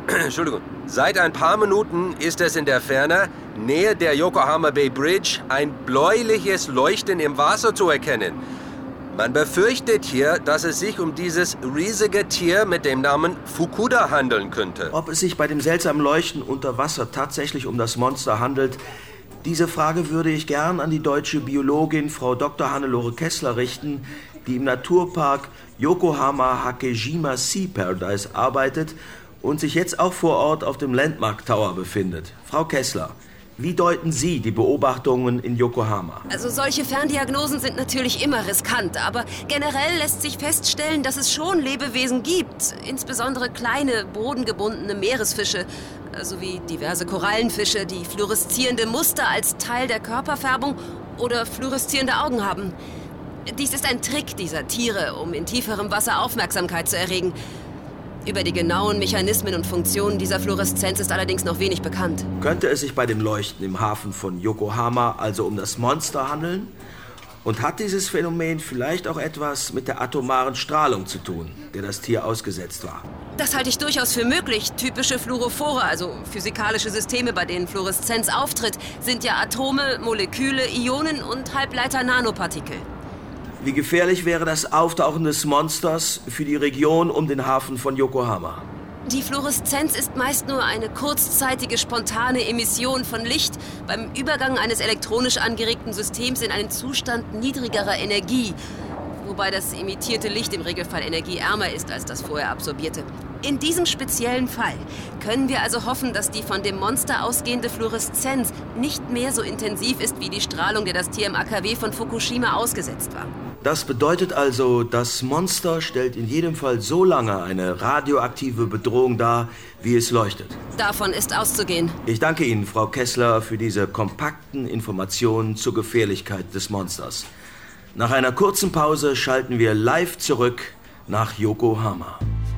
ist es in der Ferne, nähe der Yokohama Bay Bridge, ein bläuliches Leuchten im Wasser zu erkennen. Man befürchtet hier, dass es sich um dieses riesige Tier mit dem Namen Fukuda handeln könnte. Ob es sich bei dem seltsamen Leuchten unter Wasser tatsächlich um das Monster handelt, diese Frage würde ich gern an die deutsche Biologin Frau Dr. Hannelore Kessler richten, die im Naturpark Yokohama Hakejima Sea Paradise arbeitet und sich jetzt auch vor Ort auf dem Landmark Tower befindet. Frau Kessler, wie deuten Sie die Beobachtungen in Yokohama? Also solche Ferndiagnosen sind natürlich immer riskant, aber generell lässt sich feststellen, dass es schon Lebewesen gibt. Insbesondere kleine, bodengebundene Meeresfische, sowie diverse Korallenfische, die fluoreszierende Muster als Teil der Körperfärbung oder fluoreszierende Augen haben. Dies ist ein Trick dieser Tiere, um in tieferem Wasser Aufmerksamkeit zu erregen. Über die genauen Mechanismen und Funktionen dieser Fluoreszenz ist allerdings noch wenig bekannt. Könnte es sich bei dem Leuchten im Hafen von Yokohama also um das Monster handeln? Und hat dieses Phänomen vielleicht auch etwas mit der atomaren Strahlung zu tun, der das Tier ausgesetzt war? Das halte ich durchaus für möglich. Typische Fluorophore, also physikalische Systeme, bei denen Fluoreszenz auftritt, sind ja Atome, Moleküle, Ionen und Halbleiter-Nanopartikel. Wie gefährlich wäre das Auftauchen des Monsters für die Region um den Hafen von Yokohama? Die Fluoreszenz ist meist nur eine kurzzeitige, spontane Emission von Licht beim Übergang eines elektronisch angeregten Systems in einen Zustand niedrigerer Energie, wobei das emittierte Licht im Regelfall energieärmer ist als das vorher absorbierte. In diesem speziellen Fall können wir also hoffen, dass die von dem Monster ausgehende Fluoreszenz nicht mehr so intensiv ist wie die Strahlung, der das Tier im AKW von Fukushima ausgesetzt war. Das bedeutet also, das Monster stellt in jedem Fall so lange eine radioaktive Bedrohung dar, wie es leuchtet. Davon ist auszugehen. Ich danke Ihnen, Frau Kessler, für diese kompakten Informationen zur Gefährlichkeit des Monsters. Nach einer kurzen Pause schalten wir live zurück nach Yokohama.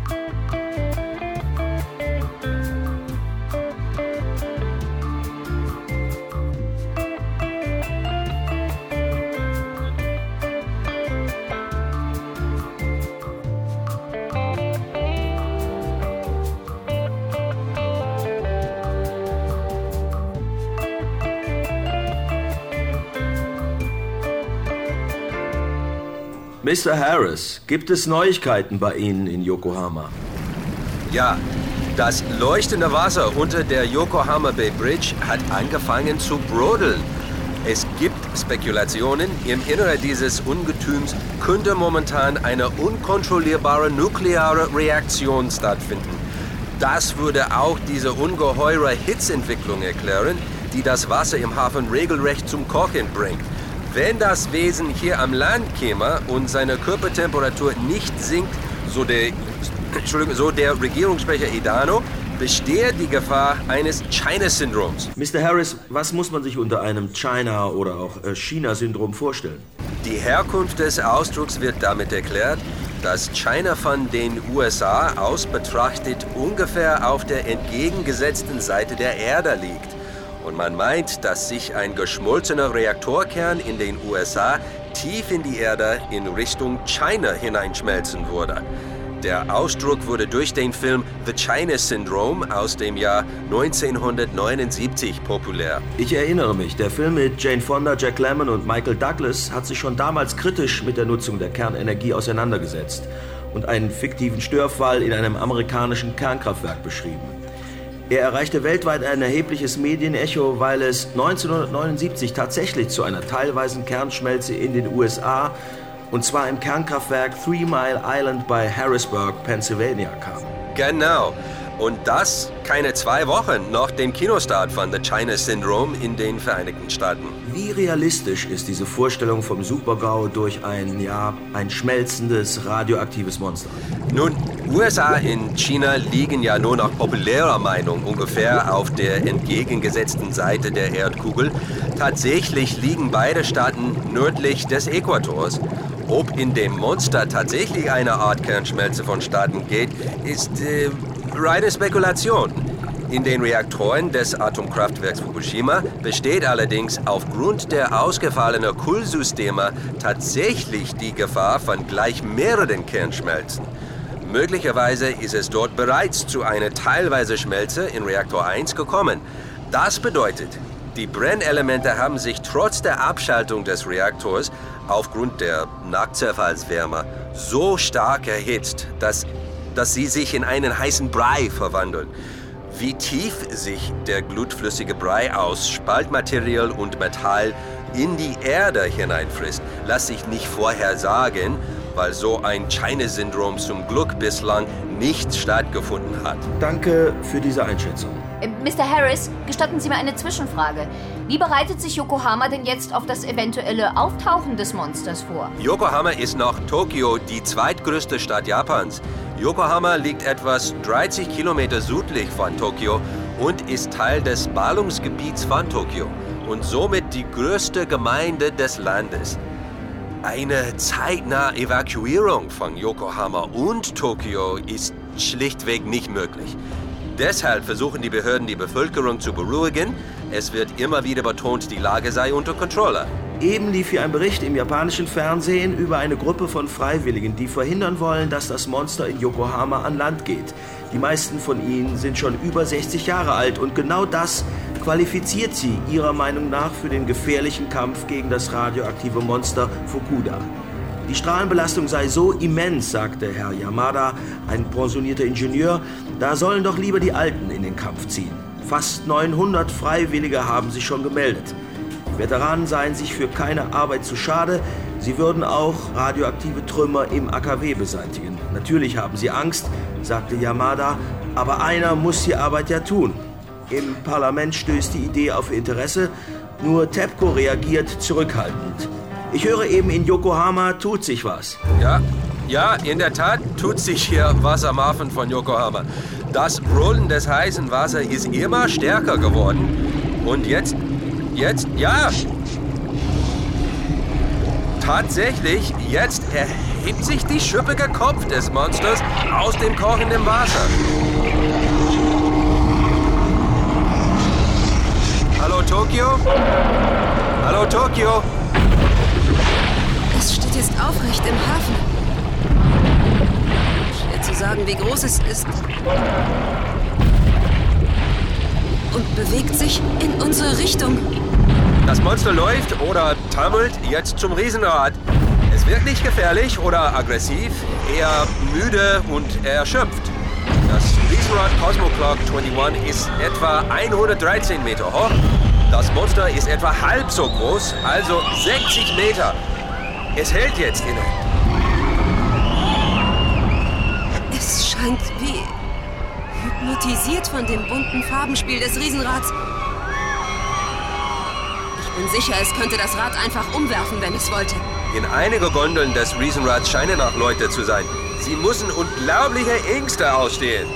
Mr. Harris, gibt es Neuigkeiten bei Ihnen in Yokohama? Ja, das leuchtende Wasser unter der Yokohama Bay Bridge hat angefangen zu brodeln. Es gibt Spekulationen, im Inneren dieses Ungetüms könnte momentan eine unkontrollierbare nukleare Reaktion stattfinden. Das würde auch diese ungeheure Hitzeentwicklung erklären, die das Wasser im Hafen regelrecht zum Kochen bringt. Wenn das Wesen hier am Land käme und seine Körpertemperatur nicht sinkt, so der Regierungssprecher Edano, besteht die Gefahr eines China-Syndroms. Mr. Harris, was muss man sich unter einem China- oder auch China-Syndrom vorstellen? Die Herkunft des Ausdrucks wird damit erklärt, dass China von den USA aus betrachtet ungefähr auf der entgegengesetzten Seite der Erde liegt. Und man meint, dass sich ein geschmolzener Reaktorkern in den USA tief in die Erde in Richtung China hineinschmelzen würde. Der Ausdruck wurde durch den Film The China Syndrome aus dem Jahr 1979 populär. Ich erinnere mich, der Film mit Jane Fonda, Jack Lemmon und Michael Douglas hat sich schon damals kritisch mit der Nutzung der Kernenergie auseinandergesetzt und einen fiktiven Störfall in einem amerikanischen Kernkraftwerk beschrieben. Er erreichte weltweit ein erhebliches Medienecho, weil es 1979 tatsächlich zu einer teilweisen Kernschmelze in den USA, und zwar im Kernkraftwerk 3 Mile Island bei Harrisburg, Pennsylvania, kam. Genau. Und das keine 2 Wochen nach dem Kinostart von The China Syndrome in den Vereinigten Staaten. Wie realistisch ist diese Vorstellung vom Super-GAU durch ein schmelzendes, radioaktives Monster? Nun, USA und China liegen ja nur nach populärer Meinung ungefähr auf der entgegengesetzten Seite der Erdkugel. Tatsächlich liegen beide Staaten nördlich des Äquators. Ob in dem Monster tatsächlich eine Art Kernschmelze vonstatten geht, ist reine Spekulation. In den Reaktoren des Atomkraftwerks Fukushima besteht allerdings aufgrund der ausgefallenen Kühlsysteme tatsächlich die Gefahr von gleich mehreren Kernschmelzen. Möglicherweise ist es dort bereits zu einer teilweise Schmelze in Reaktor 1 gekommen. Das bedeutet, die Brennelemente haben sich trotz der Abschaltung des Reaktors aufgrund der Nachtzerfallswärme so stark erhitzt, dass sie sich in einen heißen Brei verwandeln. Wie tief sich der glutflüssige Brei aus Spaltmaterial und Metall in die Erde hineinfrisst, lässt sich nicht vorhersagen, weil so ein China-Syndrom zum Glück bislang nicht stattgefunden hat. Danke für diese Einschätzung. Mr. Harris, gestatten Sie mir eine Zwischenfrage. Wie bereitet sich Yokohama denn jetzt auf das eventuelle Auftauchen des Monsters vor? Yokohama ist nach Tokio die zweitgrößte Stadt Japans. Yokohama liegt etwas 30 Kilometer südlich von Tokio und ist Teil des Ballungsgebiets von Tokio und somit die größte Gemeinde des Landes. Eine zeitnahe Evakuierung von Yokohama und Tokio ist schlichtweg nicht möglich. Deshalb versuchen die Behörden, die Bevölkerung zu beruhigen. Es wird immer wieder betont, die Lage sei unter Kontrolle. Eben lief hier ein Bericht im japanischen Fernsehen über eine Gruppe von Freiwilligen, die verhindern wollen, dass das Monster in Yokohama an Land geht. Die meisten von ihnen sind schon über 60 Jahre alt und genau das qualifiziert sie ihrer Meinung nach für den gefährlichen Kampf gegen das radioaktive Monster Fukuda. Die Strahlenbelastung sei so immens, sagte Herr Yamada, ein pensionierter Ingenieur, da sollen doch lieber die Alten in den Kampf ziehen. Fast 900 Freiwillige haben sich schon gemeldet. Die Veteranen seien sich für keine Arbeit zu schade, sie würden auch radioaktive Trümmer im AKW beseitigen. Natürlich haben sie Angst, sagte Yamada, aber einer muss die Arbeit ja tun. Im Parlament stößt die Idee auf Interesse, nur TEPCO reagiert zurückhaltend. Ich höre eben, in Yokohama tut sich was. Ja, in der Tat tut sich hier was am Hafen von Yokohama. Das Rollen des heißen Wassers ist immer stärker geworden. Und jetzt, ja. Tatsächlich, jetzt erhebt sich die schuppige Kopf des Monsters aus dem kochenden Wasser. Hallo Tokio? Hallo Tokio? Es steht jetzt aufrecht im Hafen. Schwer zu sagen, wie groß es ist. Und bewegt sich in unsere Richtung. Das Monster läuft oder taumelt jetzt zum Riesenrad. Es wirkt nicht gefährlich oder aggressiv, eher müde und erschöpft. Das Riesenrad Cosmo Clock 21 ist etwa 113 Meter hoch. Das Monster ist etwa halb so groß, also 60 Meter. Es hält jetzt inne. Es scheint wie hypnotisiert von dem bunten Farbenspiel des Riesenrads. Ich bin sicher, es könnte das Rad einfach umwerfen, wenn es wollte. In einigen Gondeln des Riesenrads scheinen auch Leute zu sein. Sie müssen unglaubliche Ängste ausstehen.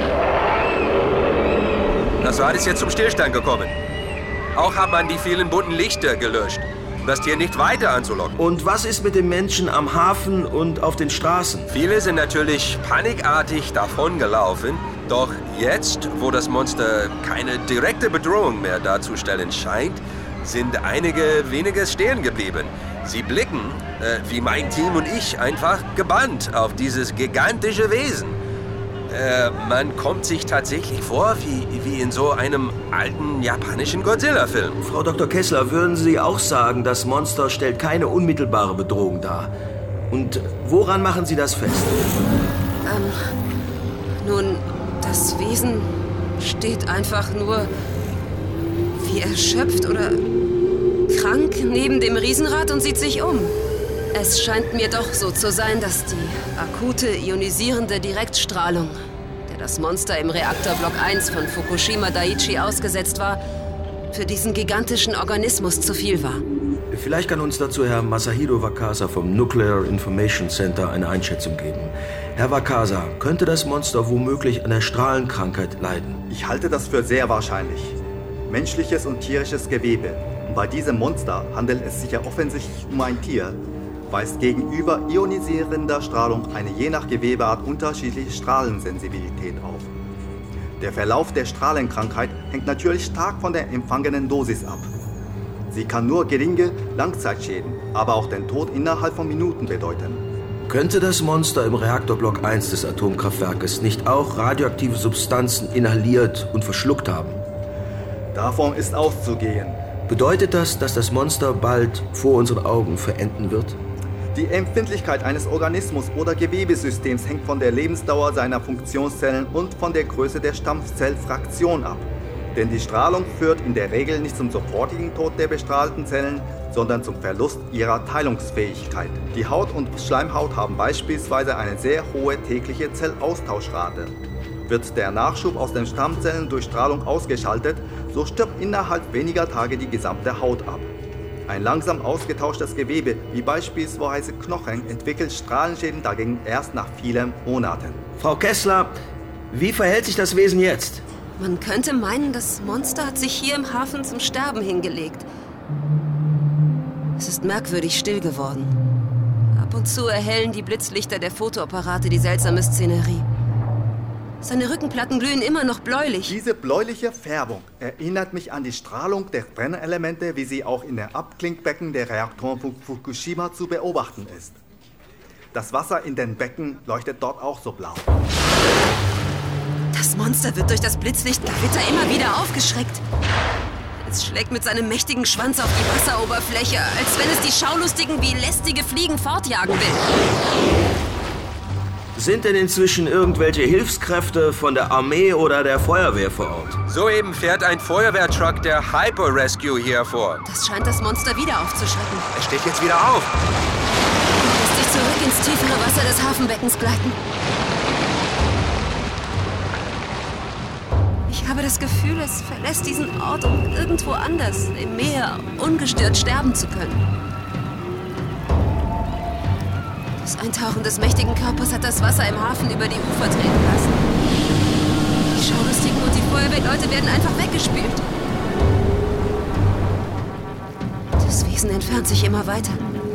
Das Rad ist jetzt zum Stillstand gekommen. Auch hat man die vielen bunten Lichter gelöscht, um das Tier nicht weiter anzulocken. Und was ist mit den Menschen am Hafen und auf den Straßen? Viele sind natürlich panikartig davongelaufen. Doch jetzt, wo das Monster keine direkte Bedrohung mehr darzustellen scheint, sind einige wenige stehen geblieben. Sie blicken, wie mein Team und ich, einfach gebannt auf dieses gigantische Wesen. Man kommt sich tatsächlich vor wie in so einem alten japanischen Godzilla-Film. Frau Dr. Kessler, würden Sie auch sagen, das Monster stellt keine unmittelbare Bedrohung dar? Und woran machen Sie das fest? Nun, das Wesen steht einfach nur wie erschöpft oder krank neben dem Riesenrad und sieht sich um. Es scheint mir doch so zu sein, dass die akute ionisierende Direktstrahlung, der das Monster im Reaktorblock 1 von Fukushima Daiichi ausgesetzt war, für diesen gigantischen Organismus zu viel war. Vielleicht kann uns dazu Herr Masahiro Wakasa vom Nuclear Information Center eine Einschätzung geben. Herr Wakasa, könnte das Monster womöglich an der Strahlenkrankheit leiden? Ich halte das für sehr wahrscheinlich. Menschliches und tierisches Gewebe. Und bei diesem Monster handelt es sich ja offensichtlich um ein Tier, weist gegenüber ionisierender Strahlung eine je nach Gewebeart unterschiedliche Strahlensensibilität auf. Der Verlauf der Strahlenkrankheit hängt natürlich stark von der empfangenen Dosis ab. Sie kann nur geringe Langzeitschäden, aber auch den Tod innerhalb von Minuten bedeuten. Könnte das Monster im Reaktorblock 1 des Atomkraftwerkes nicht auch radioaktive Substanzen inhaliert und verschluckt haben? Davon ist auszugehen. Bedeutet das, dass das Monster bald vor unseren Augen verenden wird? Die Empfindlichkeit eines Organismus oder Gewebesystems hängt von der Lebensdauer seiner Funktionszellen und von der Größe der Stammzellfraktion ab. Denn die Strahlung führt in der Regel nicht zum sofortigen Tod der bestrahlten Zellen, sondern zum Verlust ihrer Teilungsfähigkeit. Die Haut und Schleimhaut haben beispielsweise eine sehr hohe tägliche Zellaustauschrate. Wird der Nachschub aus den Stammzellen durch Strahlung ausgeschaltet, so stirbt innerhalb weniger Tage die gesamte Haut ab. Ein langsam ausgetauschtes Gewebe, wie beispielsweise Knochen, entwickelt Strahlenschäden dagegen erst nach vielen Monaten. Frau Kessler, wie verhält sich das Wesen jetzt? Man könnte meinen, das Monster hat sich hier im Hafen zum Sterben hingelegt. Es ist merkwürdig still geworden. Ab und zu erhellen die Blitzlichter der Fotoapparate die seltsame Szenerie. Seine Rückenplatten glühen immer noch bläulich. Diese bläuliche Färbung erinnert mich an die Strahlung der Brennelemente, wie sie auch in den Abklingbecken der Reaktoren von Fukushima zu beobachten ist. Das Wasser in den Becken leuchtet dort auch so blau. Das Monster wird durch das Blitzlichtgewitter immer wieder aufgeschreckt. Es schlägt mit seinem mächtigen Schwanz auf die Wasseroberfläche, als wenn es die Schaulustigen wie lästige Fliegen fortjagen will. Sind denn inzwischen irgendwelche Hilfskräfte von der Armee oder der Feuerwehr vor Ort? Soeben fährt ein Feuerwehrtruck der Hyper Rescue hier vor. Das scheint das Monster wieder aufzuschrecken. Es steht jetzt wieder auf. Lässt sich zurück ins tiefere Wasser des Hafenbeckens gleiten. Ich habe das Gefühl, es verlässt diesen Ort, um irgendwo anders, im Meer, ungestört sterben zu können. Das Eintauchen des mächtigen Körpers hat das Wasser im Hafen über die Ufer treten lassen. Die Schaulustigen und die Feuerwehrleute werden einfach weggespült. Das Wesen entfernt sich immer weiter.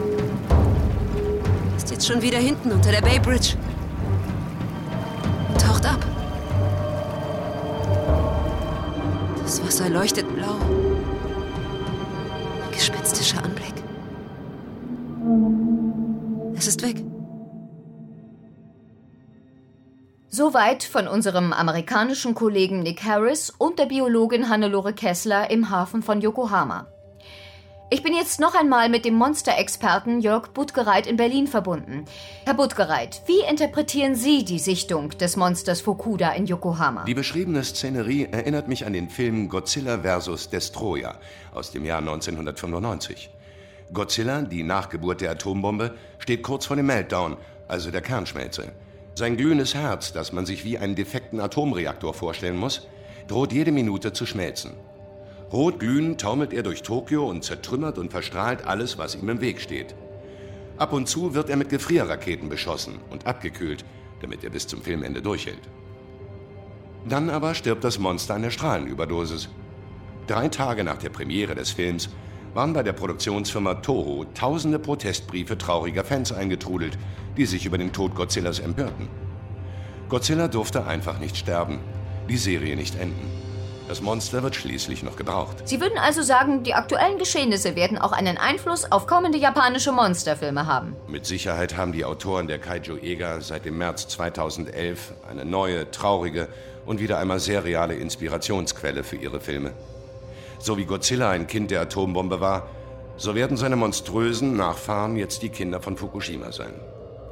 Ist jetzt schon wieder hinten unter der Bay Bridge. Und taucht ab. Das Wasser leuchtet blau. Ein gespenstischer Anblick. Es ist weg. Soweit von unserem amerikanischen Kollegen Nick Harris und der Biologin Hannelore Kessler im Hafen von Yokohama. Ich bin jetzt noch einmal mit dem Monsterexperten Jörg Buttgereit in Berlin verbunden. Herr Buttgereit, wie interpretieren Sie die Sichtung des Monsters Fukuda in Yokohama? Die beschriebene Szenerie erinnert mich an den Film Godzilla vs. Destroyer aus dem Jahr 1995. Godzilla, die Nachgeburt der Atombombe, steht kurz vor dem Meltdown, also der Kernschmelze. Sein glühendes Herz, das man sich wie einen defekten Atomreaktor vorstellen muss, droht jede Minute zu schmelzen. Rotglühend taumelt er durch Tokio und zertrümmert und verstrahlt alles, was ihm im Weg steht. Ab und zu wird er mit Gefrierraketen beschossen und abgekühlt, damit er bis zum Filmende durchhält. Dann aber stirbt das Monster an der Strahlenüberdosis. 3 Tage nach der Premiere des Films waren bei der Produktionsfirma Toho tausende Protestbriefe trauriger Fans eingetrudelt, die sich über den Tod Godzillas empörten. Godzilla durfte einfach nicht sterben, die Serie nicht enden. Das Monster wird schließlich noch gebraucht. Sie würden also sagen, die aktuellen Geschehnisse werden auch einen Einfluss auf kommende japanische Monsterfilme haben? Mit Sicherheit haben die Autoren der Kaiju-Ega seit dem März 2011 eine neue, traurige und wieder einmal sehr reale Inspirationsquelle für ihre Filme. So wie Godzilla ein Kind der Atombombe war, so werden seine monströsen Nachfahren jetzt die Kinder von Fukushima sein.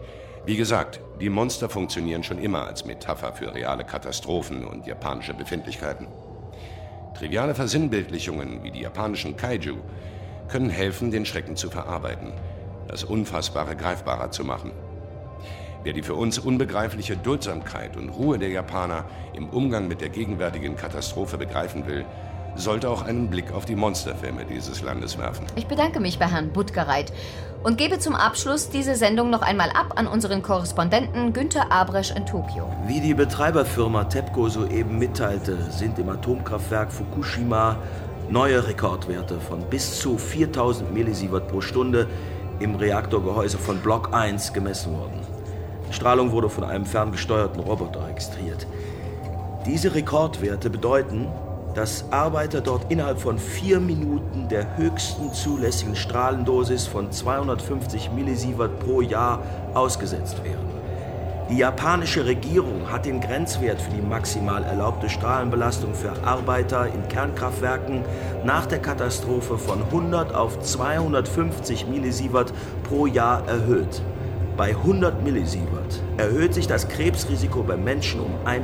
Wie gesagt, die Monster funktionieren schon immer als Metapher für reale Katastrophen und japanische Befindlichkeiten. Triviale Versinnbildlichungen wie die japanischen Kaiju können helfen, den Schrecken zu verarbeiten, das Unfassbare greifbarer zu machen. Wer die für uns unbegreifliche Duldsamkeit und Ruhe der Japaner im Umgang mit der gegenwärtigen Katastrophe begreifen will, sollte auch einen Blick auf die Monsterfilme dieses Landes werfen. Ich bedanke mich bei Herrn Buttgereit und gebe zum Abschluss diese Sendung noch einmal ab an unseren Korrespondenten Günter Abresch in Tokio. Wie die Betreiberfirma TEPCO soeben mitteilte, sind im Atomkraftwerk Fukushima neue Rekordwerte von bis zu 4000 Millisievert pro Stunde im Reaktorgehäuse von Block 1 gemessen worden. Die Strahlung wurde von einem ferngesteuerten Roboter registriert. Diese Rekordwerte bedeuten, dass Arbeiter dort innerhalb von 4 Minuten der höchsten zulässigen Strahlendosis von 250 Millisievert pro Jahr ausgesetzt wären. Die japanische Regierung hat den Grenzwert für die maximal erlaubte Strahlenbelastung für Arbeiter in Kernkraftwerken nach der Katastrophe von 100 auf 250 Millisievert pro Jahr erhöht. Bei 100 Millisievert erhöht sich das Krebsrisiko beim Menschen um 1%.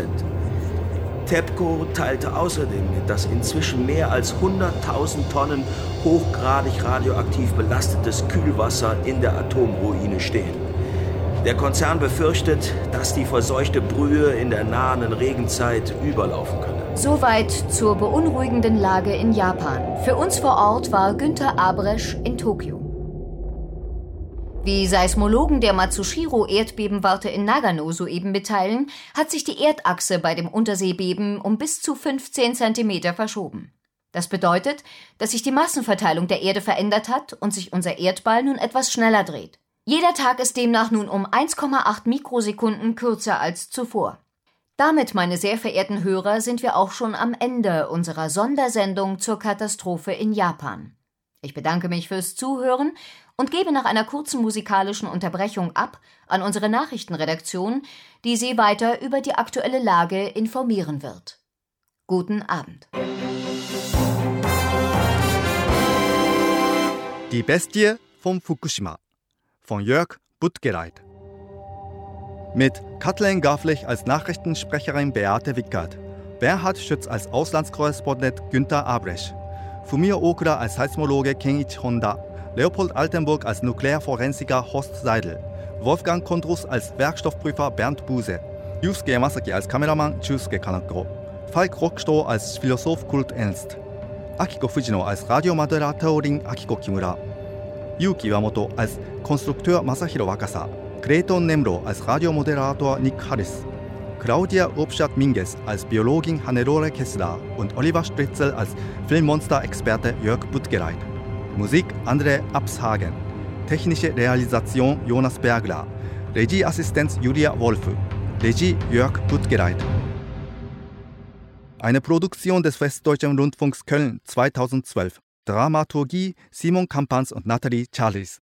TEPCO teilte außerdem mit, dass inzwischen mehr als 100.000 Tonnen hochgradig radioaktiv belastetes Kühlwasser in der Atomruine stehen. Der Konzern befürchtet, dass die verseuchte Brühe in der nahen Regenzeit überlaufen könne. Soweit zur beunruhigenden Lage in Japan. Für uns vor Ort war Günter Abresch in Tokio. Wie Seismologen der Matsushiro-Erdbebenwarte in Nagano soeben mitteilen, hat sich die Erdachse bei dem Unterseebeben um bis zu 15 cm verschoben. Das bedeutet, dass sich die Massenverteilung der Erde verändert hat und sich unser Erdball nun etwas schneller dreht. Jeder Tag ist demnach nun um 1,8 Mikrosekunden kürzer als zuvor. Damit, meine sehr verehrten Hörer, sind wir auch schon am Ende unserer Sondersendung zur Katastrophe in Japan. Ich bedanke mich fürs Zuhören und gebe nach einer kurzen musikalischen Unterbrechung ab an unsere Nachrichtenredaktion, die Sie weiter über die aktuelle Lage informieren wird. Guten Abend. Die Bestie von Fukushima von Jörg Buttgereit. Mit Kathleen Garflich als Nachrichtensprecherin Beate Wickert, Bernhard Schütz als Auslandskorrespondent Günter Abresch, Fumio Okura als Seismologe Kenichi Honda, Leopold Altenburg als Nuklearforensiker Horst Seidel, Wolfgang Kondrus als Werkstoffprüfer Bernd Buse, Yusuke Yamasaki als Kameramann Chusuke Kaneko, Falk Rockstoh als Philosoph Kurt Ernst, Akiko Fujino als Radiomoderatorin Akiko Kimura, Yuki Iwamoto als Konstrukteur Masahiro Wakasa, Greton Nemro als Radiomoderator Nick Harris, Claudia Obstadt-Minges als Biologin Hannelore Kessler und Oliver Stritzel als Filmmonster-Experte Jörg Buttgereit. Musik André Abshagen. Technische Realisation Jonas Bergler. Regieassistenz Julia Wolfe. Regie Jörg Buttgereit. Eine Produktion des Westdeutschen Rundfunks Köln 2012. Dramaturgie Simon Kampans und Nathalie Charles.